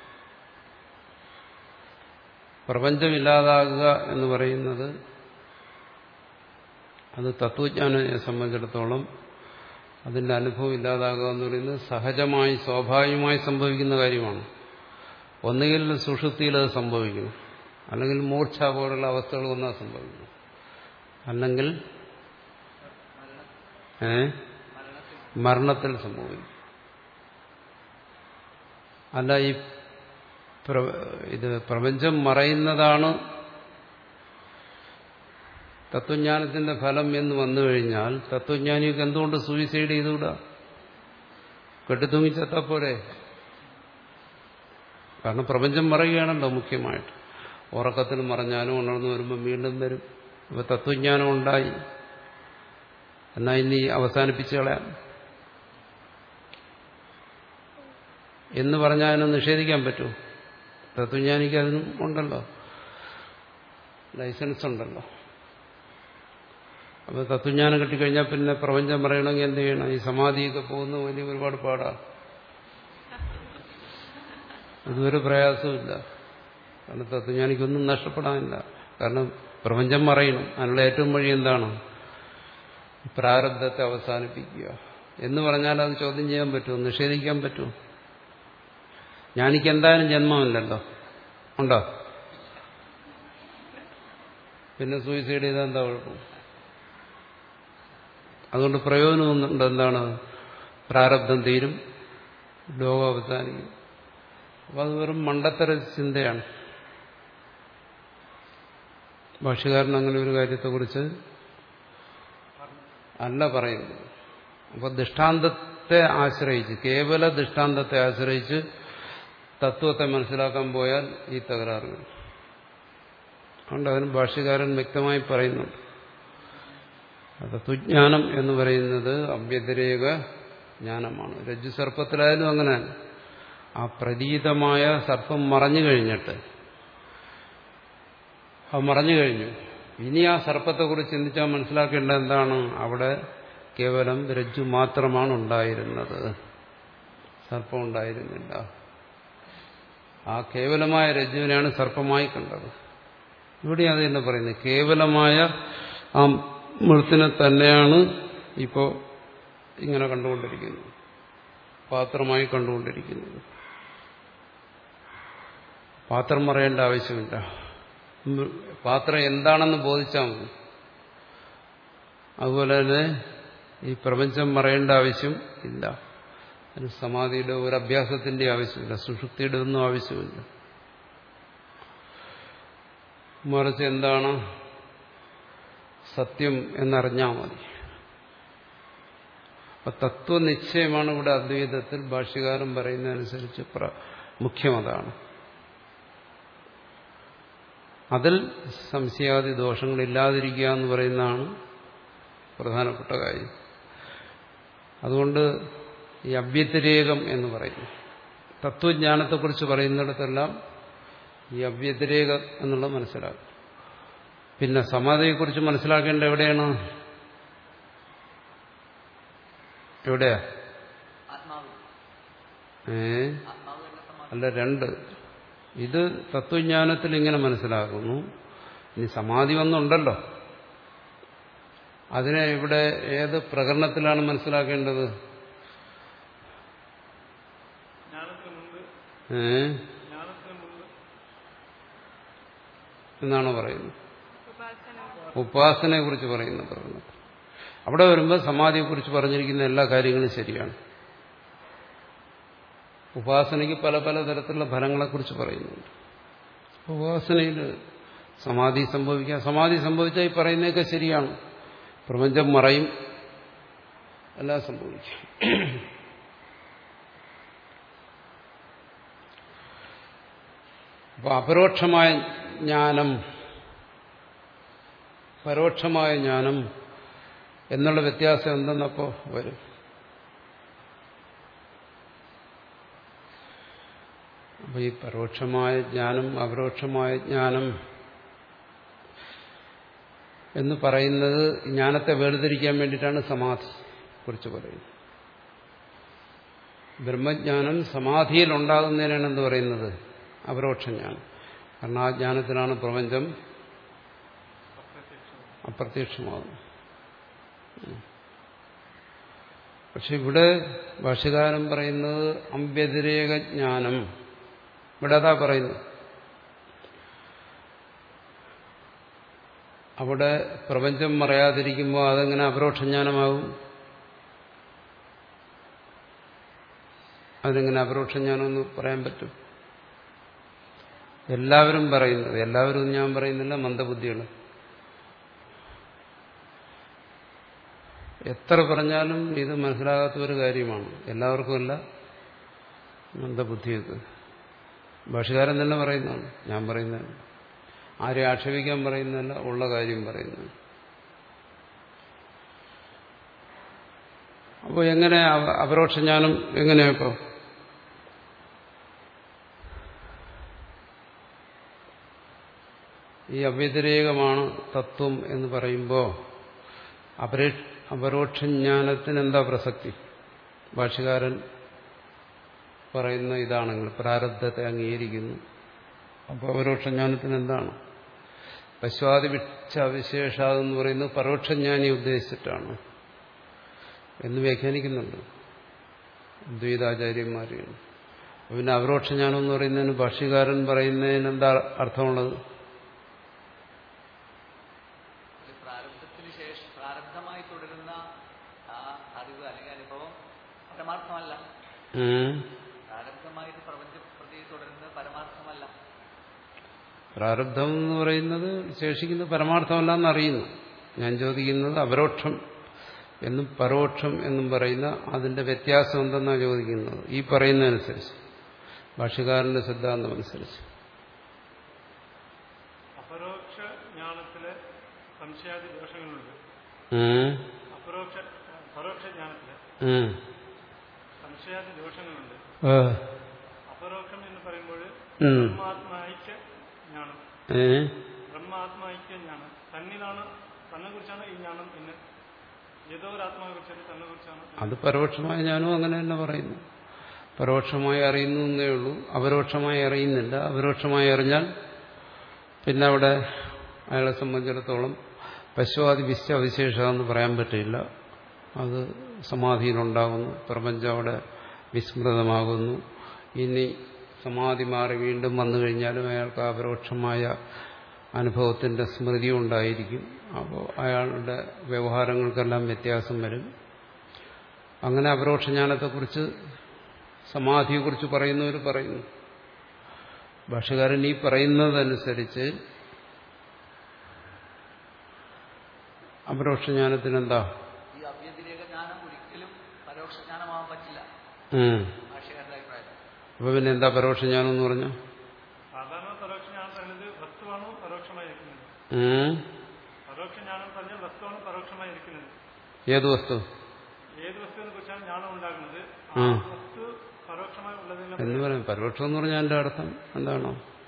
Speaker 1: പ്രപഞ്ചമില്ലാതാകുക എന്ന് പറയുന്നത് അത് തത്വജ്ഞാനെ സംബന്ധിച്ചിടത്തോളം അതിന്റെ അനുഭവം ഇല്ലാതാകുക എന്ന് പറയുന്നത് സഹജമായി സ്വാഭാവികമായി സംഭവിക്കുന്ന കാര്യമാണ്. ഒന്നുകിൽ സുഷുപ്തിയിൽ അത് സംഭവിക്കണം, അല്ലെങ്കിൽ മൂർച്ഛ പോലുള്ള അവസ്ഥകൾ ഒന്നാ സംഭവിക്കണം, അല്ലെങ്കിൽ ഏ മരണത്തിൽ സംഭവിക്കും. അല്ല ഈ ഇത് പ്രപഞ്ചം മറയുന്നതാണ് തത്വജ്ഞാനത്തിന്റെ ഫലം എന്ന് വന്നു കഴിഞ്ഞാൽ തത്വജ്ഞാനിക്ക് എന്തുകൊണ്ട് സൂയിസൈഡ് ചെയ്തുകൂടാ? കെട്ടിത്തൂങ്ങിച്ചെത്താ പോരെ? കാരണം പ്രപഞ്ചം മറയുകയാണല്ലോ മുഖ്യമായിട്ട്. ഉറക്കത്തിൽ മറഞ്ഞാലും ഉണർന്നു വരുമ്പോൾ വീണ്ടും വരും. ഇപ്പൊ തത്വജ്ഞാനം ഉണ്ടായി, എന്നാൽ ഇനി അവസാനിപ്പിച്ചു കളയാം എന്ന് പറഞ്ഞാൽ അതിനെ നിഷേധിക്കാൻ പറ്റുമോ? തത്വജ്ഞാനിക്ക് അതിനും ഉണ്ടല്ലോ, ലൈസൻസ് ഉണ്ടല്ലോ. അപ്പോൾ തത്വജ്ഞാനം കിട്ടിക്കഴിഞ്ഞാൽ പിന്നെ പ്രപഞ്ചം പറയണമെങ്കിൽ എന്ത് ചെയ്യണം? ഈ സമാധിയൊക്കെ പോകുന്ന വലിയ ഒരുപാട് പാടാണ്. അതൊരു പ്രയാസമില്ല. കാരണം തത്വജ്ഞാനിക്കൊന്നും നഷ്ടപ്പെടാനില്ല. കാരണം പ്രപഞ്ചം മറയണം. അതിനുള്ള ഏറ്റവും വഴി എന്താണ്? പ്രാരബ്ധത്തെ അവസാനിപ്പിക്കുക എന്ന് പറഞ്ഞാൽ അത് ചോദ്യം ചെയ്യാൻ പറ്റുമോ? നിഷേധിക്കാൻ പറ്റുമോ? ജ്ഞാനിക്ക് എന്തായാലും ജന്മമില്ലല്ലോ. ഉണ്ടോ? പിന്നെ സൂയിസൈഡ് ചെയ്താൽ എന്താ കുഴപ്പം? അതുകൊണ്ട് പ്രയോജനമൊന്നുണ്ട്. എന്താണ്? പ്രാരബ്ധം തീരും, ലോകം അവസാനിക്കും. അപ്പം അത് വെറും മണ്ടത്തര ചിന്തയാണ്. ഭാഷ്യകാരൻ അങ്ങനെ ഒരു കാര്യത്തെക്കുറിച്ച് അല്ല പറയുന്നത്. അപ്പോൾ ദൃഷ്ടാന്തത്തെ ആശ്രയിച്ച്, കേവല ദൃഷ്ടാന്തത്തെ ആശ്രയിച്ച് തത്വത്തെ മനസ്സിലാക്കാൻ പോയാൽ ഈ തകരാറുകൾ. അതുകൊണ്ട് അതിന് ഭാഷ്യകാരൻ വ്യക്തമായി പറയുന്നുണ്ട്. തത്വജ്ഞാനം എന്ന് പറയുന്നത് അവ്യതിരേക ജ്ഞാനമാണ്. രജ്ജു സർപ്പത്തിലായാലും അങ്ങനെ ആ പ്രതീതമായ സർപ്പം മറഞ്ഞു കഴിഞ്ഞിട്ട്, അത് മറഞ്ഞു കഴിഞ്ഞു. ഇനി ആ സർപ്പത്തെക്കുറിച്ച് ചിന്തിച്ചാൽ മനസ്സിലാക്കേണ്ടത് എന്താണ്? അവിടെ കേവലം രജ്ജു മാത്രമാണ് ഉണ്ടായിരുന്നത്, സർപ്പം ഉണ്ടായിരുന്നില്ല. ആ കേവലമായ രജ്ജുവിനെയാണ് സർപ്പമായി കണ്ടത്. ഇവിടെ അത് തന്നെ പറയുന്നത്. കേവലമായ ആ മൃത്തിനെ തന്നെയാണ് ഇപ്പോൾ ഇങ്ങനെ കണ്ടുകൊണ്ടിരിക്കുന്നത്, പാത്രമായി കണ്ടുകൊണ്ടിരിക്കുന്നത്. പാത്രം മറയേണ്ട ആവശ്യമില്ല. പാത്രം എന്താണെന്ന് ബോധിച്ചാൽ മതി. അതുപോലെ തന്നെ ഈ പ്രപഞ്ചം മറയേണ്ട ആവശ്യം ഇല്ല. അതിന് സമാധിയുടെ ഒരു അഭ്യാസത്തിന്റെ ആവശ്യമില്ല, സുഷുപ്തിയുടെ ഒന്നും ആവശ്യമില്ല. മറിച്ച് എന്താണ് സത്യം എന്നറിഞ്ഞാൽ മതി. അപ്പൊ തത്വനിശ്ചയമാണ് ഇവിടെ അദ്വൈതത്തിൽ ഭാഷ്യകാരൻ പറയുന്നതനുസരിച്ച് മുഖ്യം. അതാണ്. അതിൽ സംശയാദി ദോഷങ്ങളില്ലാതിരിക്കുക എന്ന് പറയുന്നതാണ് പ്രധാനപ്പെട്ട കാര്യം. അതുകൊണ്ട് ഈ അവ്യതിരേകം എന്ന് പറയുന്നു. തത്വജ്ഞാനത്തെക്കുറിച്ച് പറയുന്നിടത്തെല്ലാം ഈ അവ്യതിരേകം എന്നുള്ളത് മനസ്സിലാക്കും. പിന്നെ സമാധിയെക്കുറിച്ച് മനസ്സിലാക്കേണ്ട എവിടെയാണ്? എവിടെയാ? ഏ അല്ല, രണ്ട്. ഇത് തത്വജ്ഞാനത്തിൽ ഇങ്ങനെ മനസ്സിലാക്കുന്നു. ഇനി സമാധി ഒന്നുണ്ടല്ലോ, അതിനെ ഇവിടെ ഏത് പ്രകരണത്തിലാണ് മനസ്സിലാക്കേണ്ടത്? ഏ എന്നാണ് പറയുന്നത്. ഉപാസനയെ കുറിച്ച് പറയുന്ന പ്രകടനം. അവിടെ വരുമ്പോൾ സമാധിയെക്കുറിച്ച് പറഞ്ഞിരിക്കുന്ന എല്ലാ കാര്യങ്ങളും ശരിയാണ്. ഉപാസനയ്ക്ക് പല പല തരത്തിലുള്ള ഫലങ്ങളെക്കുറിച്ച് പറയുന്നുണ്ട്. ഉപാസനയിൽ സമാധി സംഭവിക്കാം. സമാധി സംഭവിച്ചാൽ ഈ പറയുന്നതൊക്കെ ശരിയാണ്. പ്രപഞ്ചം മറയും, എല്ലാം സംഭവിക്കും. അപ്പോൾ അപരോക്ഷമായ ജ്ഞാനം, പരോക്ഷമായ ജ്ഞാനം എന്നുള്ള വ്യത്യാസം എന്തെന്നപ്പോൾ വരും. അപ്പോൾ ഈ പരോക്ഷമായ ജ്ഞാനം, അപരോക്ഷമായ ജ്ഞാനം എന്ന് പറയുന്നത് ജ്ഞാനത്തെ വേർതിരിക്കാൻ വേണ്ടിയിട്ടാണ് സമാധി കുറിച്ച് പറയുന്നത്. ബ്രഹ്മജ്ഞാനം സമാധിയിൽ ഉണ്ടാകുന്നതിനാണ് എന്ത് പറയുന്നത്? അപരോക്ഷജ്ഞാനം. കാരണം ആ ജ്ഞാനത്തിലാണ് പ്രപഞ്ചം അപ്രത്യക്ഷമാകുന്നത്. പക്ഷെ ഇവിടെ ഭാഷ്യകാരൻ പറയുന്നത് അവ്യതിരേക ജ്ഞാനം. ഇവിടെ അതാ പറയുന്നു. അവിടെ പ്രപഞ്ചം മറയാതിരിക്കുമ്പോൾ അതെങ്ങനെ അപരോക്ഷജ്ഞാനമാകും? അതിനെങ്ങനെ അപരോക്ഷജ്ഞാനം എന്ന് പറയാൻ പറ്റും? എല്ലാവരും പറയുന്നത്, എല്ലാവരും ഞാൻ പറയുന്നില്ല, മന്ദബുദ്ധികൾ എത്ര പറഞ്ഞാലും ഇത് മനസ്സിലാകാത്ത ഒരു കാര്യമാണ്. എല്ലാവർക്കുമല്ല, മന്ദബുദ്ധിയൊക്കെ. ഭാഷ്യകാരൻ തന്നെ പറയുന്നതാണ്, ഞാൻ പറയുന്നതല്ല. ആരെയും ആക്ഷേപിക്കാൻ പറയുന്നതല്ല, ഉള്ള കാര്യം പറയുന്നത്. അപ്പോൾ എങ്ങനെ അപരോക്ഷജ്ഞാനം എങ്ങനെയാപ്പോ? ഈ അവ്യതിരേകമാണ് തത്വം എന്ന് പറയുമ്പോൾ അപരോക്ഷജ്ഞാനത്തിന് എന്താ പ്രസക്തി? ഭാഷ്യകാരൻ പറയുന്ന ഇതാണെങ്കിൽ പ്രാരബ്ധത്തെ അംഗീകരിക്കുന്നു. അപ്പോൾ പരോക്ഷജ്ഞാനത്തിന് എന്താണ്? പശ്വാദിവിച്ഛ വിശേഷാതെന്ന് പറയുന്നത് പരോക്ഷജ്ഞാനി ഉദ്ദേശിച്ചിട്ടാണ് എന്ന് വ്യാഖ്യാനിക്കുന്നുണ്ട് ദ്വൈതാചാര്യന്മാരെയാണ്. പിന്നെ അപരോക്ഷജ്ഞാനം എന്ന് പറയുന്നതിന് ഭാഷ്യകാരൻ പറയുന്നതിന് എന്താ അർത്ഥമുള്ളത്?
Speaker 3: പ്രാരബ്ധത്തിന് ശേഷം പ്രാരബ്ധമായി തുടരുന്ന ആ അറിവ് അല്ലെങ്കിൽ അനുഭവം പരമാർത്ഥമല്ല. പ്രാരബ്ധമായിട്ട് പ്രപഞ്ച പ്രതി തുടരുന്നത് പരമാർത്ഥമല്ല.
Speaker 1: പ്രാരബ്ധം എന്ന് പറയുന്നത് ശേഷിക്കുന്നത് പരമാർത്ഥമല്ല എന്നറിയുന്നു. ഞാൻ ചോദിക്കുന്നത് അപരോക്ഷം എന്നും പരോക്ഷം എന്നും പറയുന്ന അതിന്റെ വ്യത്യാസം എന്തെന്നാണ് ചോദിക്കുന്നത്. ഈ പറയുന്നതനുസരിച്ച് ഭാഷ്യകാരന്റെ സിദ്ധാന്തം അനുസരിച്ച്
Speaker 2: അപരോക്ഷ ജ്ഞാനത്തിലെ സംശയാദി ദോഷങ്ങളുണ്ട്. അപരോക്ഷ പരോക്ഷ ജ്ഞാനത്തില് സംശയാദി ദോഷങ്ങളുണ്ട്. അപരോക്ഷം എന്ന് പറയുമ്പോൾ ബ്രഹ്മാത്മായിക്യ ജ്ഞാനം, ബ്രഹ്മാത്മായിക്യ ജ്ഞാനം തന്നിലാണ്, തന്നെ കുറിച്ചാണ് ഈ ജ്ഞാനം എന്ന് ഏതോ ഒരു ആത്മാവിനെ കുറിച്ചാണ് തന്നെ കുറിച്ചാണ്.
Speaker 1: അത് പരോക്ഷമായ ജ്ഞാനം അങ്ങനെ തന്നെ പറയുന്നു. പരോക്ഷമായി അറിയുന്നു എന്നേ ഉള്ളൂ, അപരോക്ഷമായി അറിയുന്നില്ല. അപരോക്ഷമായി അറിഞ്ഞാൽ പിന്നെ അവിടെ അയാളെ സംബന്ധിച്ചിടത്തോളം പശ്വാദി വിശ്വ അവിശേഷം എന്ന് പറയാൻ പറ്റില്ല. അത് സമാധിയിലുണ്ടാകുന്നു, പ്രപഞ്ചം അവിടെ വിസ്മൃതമാകുന്നു. ഇനി സമാധി മാറി വീണ്ടും വന്നു കഴിഞ്ഞാലും അയാൾക്ക് അപരോക്ഷമായ അനുഭവത്തിന്റെ സ്മൃതി ഉണ്ടായിരിക്കും. അപ്പോൾ അയാളുടെ വ്യവഹാരങ്ങൾക്കെല്ലാം വ്യത്യാസം വരും. അങ്ങനെ അപരോക്ഷജ്ഞാനത്തെക്കുറിച്ച് സമാധിയെക്കുറിച്ച് പറയുന്നവർ പറയുന്നു. ഭാഷ്യകാരൻ ഈ പറയുന്നതനുസരിച്ച് അപരോക്ഷജ്ഞാനത്തിനെന്താ?
Speaker 3: ഈ അവ്യതിരേക ജ്ഞാനം ഒരിക്കലും പരോക്ഷജ്ഞാനമാവാൻ പറ്റില്ല ഭാഷ്യകാരന്റെ അഭിപ്രായത്തിൽ.
Speaker 1: അപ്പൊ പിന്നെ എന്താ പരോക്ഷജ്ഞാനം എന്ന് പറഞ്ഞു?
Speaker 2: സാധാരണ പരോക്ഷജ്ഞാനം പറയുന്നത് വസ്തുവാണോ പരോക്ഷമായിരിക്കുന്നത്. പരോക്ഷജ്ഞാനം പറഞ്ഞാൽ വസ്തുവാണ് പരോക്ഷമായിരിക്കുന്നത്.
Speaker 1: ഏത് വസ്തു?
Speaker 2: ഏത് വസ്തുവിനെ കുറിച്ചാണ് ജ്ഞാനം ഉണ്ടാകുന്നത് വസ്തു പരോക്ഷമായി ഉള്ളതിനെ
Speaker 1: എന്ന് പറയും. പരോക്ഷം എന്ന് പറഞ്ഞാൽ എന്റെ അർത്ഥം എന്താണോ?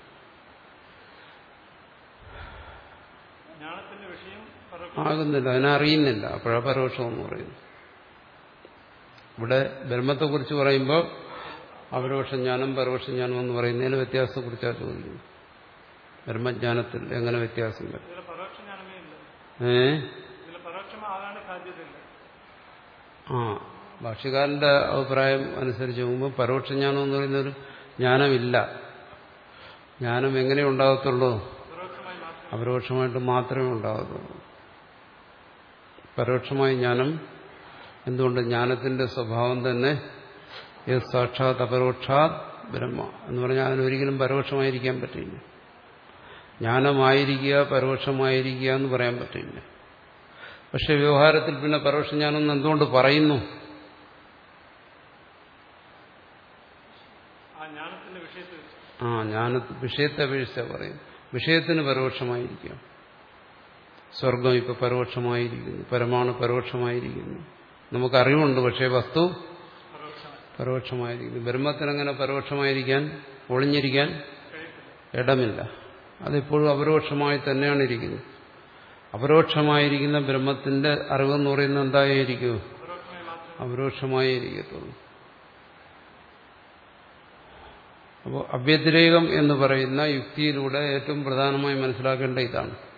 Speaker 2: ജ്ഞാനത്തിന്റെ വിഷയം
Speaker 1: ആകുന്നില്ല, അതിനറിയുന്നില്ല. അപ്പോഴാ പരോക്ഷം എന്ന് പറയുന്നു. ഇവിടെ ബ്രഹ്മത്തെക്കുറിച്ച് പറയുമ്പോൾ അപരോക്ഷജ്ഞാനം പരോക്ഷജ്ഞാനം എന്ന് പറയുന്നതിന് വ്യത്യാസത്തെക്കുറിച്ചാണ് ചോദിക്കുന്നത്. ബ്രഹ്മജ്ഞാനത്തിൽ എങ്ങനെ വ്യത്യാസം വരും?
Speaker 2: പരോക്ഷജ്ഞാനമേ ഇല്ല.
Speaker 1: ഏ
Speaker 2: പരോക്ഷമാകാൻ സാധ്യതയില്ല.
Speaker 1: ആ ഭാഷ്യകാരന്റെ അഭിപ്രായം അനുസരിച്ച് നോക്കുമ്പോൾ പരോക്ഷജ്ഞാനം എന്ന് പറയുന്നൊരു ജ്ഞാനമില്ല. ജ്ഞാനം എങ്ങനെ ഉണ്ടാകത്തുള്ളൂ? അപരോക്ഷമായിട്ട് മാത്രമേ ഉണ്ടാകത്തുള്ളൂ. പരോക്ഷമായ ജ്ഞാനം എന്തുകൊണ്ട്? ജ്ഞാനത്തിന്റെ സ്വഭാവം തന്നെ സാക്ഷാത് അപരോക്ഷാത് ബ്രഹ്മ എന്ന് പറഞ്ഞാൽ അതിനൊരിക്കലും പരോക്ഷമായിരിക്കാൻ പറ്റില്ല. ജ്ഞാനമായിരിക്കുക പരോക്ഷമായിരിക്കുക എന്ന് പറയാൻ പറ്റില്ല. പക്ഷെ വ്യവഹാരത്തിൽ പിന്നെ പരോക്ഷജ്ഞാനം എന്തുകൊണ്ട് പറയുന്നു? ആ ജ്ഞാന വിഷയത്തെ അപേക്ഷിച്ച പറയും. വിഷയത്തിന് പരോക്ഷമായിരിക്കാം. സ്വർഗം ഇപ്പൊ പരോക്ഷമായിരിക്കുന്നു, പരമാണു പരോക്ഷമായിരിക്കുന്നു, നമുക്കറിവുണ്ട്. പക്ഷേ വസ്തു പരോക്ഷമായിരിക്കുന്നു. ബ്രഹ്മത്തിനങ്ങനെ പരോക്ഷമായിരിക്കാൻ, ഒളിഞ്ഞിരിക്കാൻ ഇടമില്ല. അതെപ്പോഴും അപരോക്ഷമായി തന്നെയാണ് ഇരിക്കുന്നത്. അപരോക്ഷമായിരിക്കുന്ന ബ്രഹ്മത്തിന്റെ അറിവെന്ന് പറയുന്നത് എന്തായിരിക്കും? അപരോക്ഷമായി ഇരിക്കത്തുള്ളൂ. അപ്പോൾ അവ്യതിരേകം എന്ന് പറയുന്ന യുക്തിയിലൂടെ ഏറ്റവും പ്രധാനമായി മനസ്സിലാക്കേണ്ട ഇതാണ്.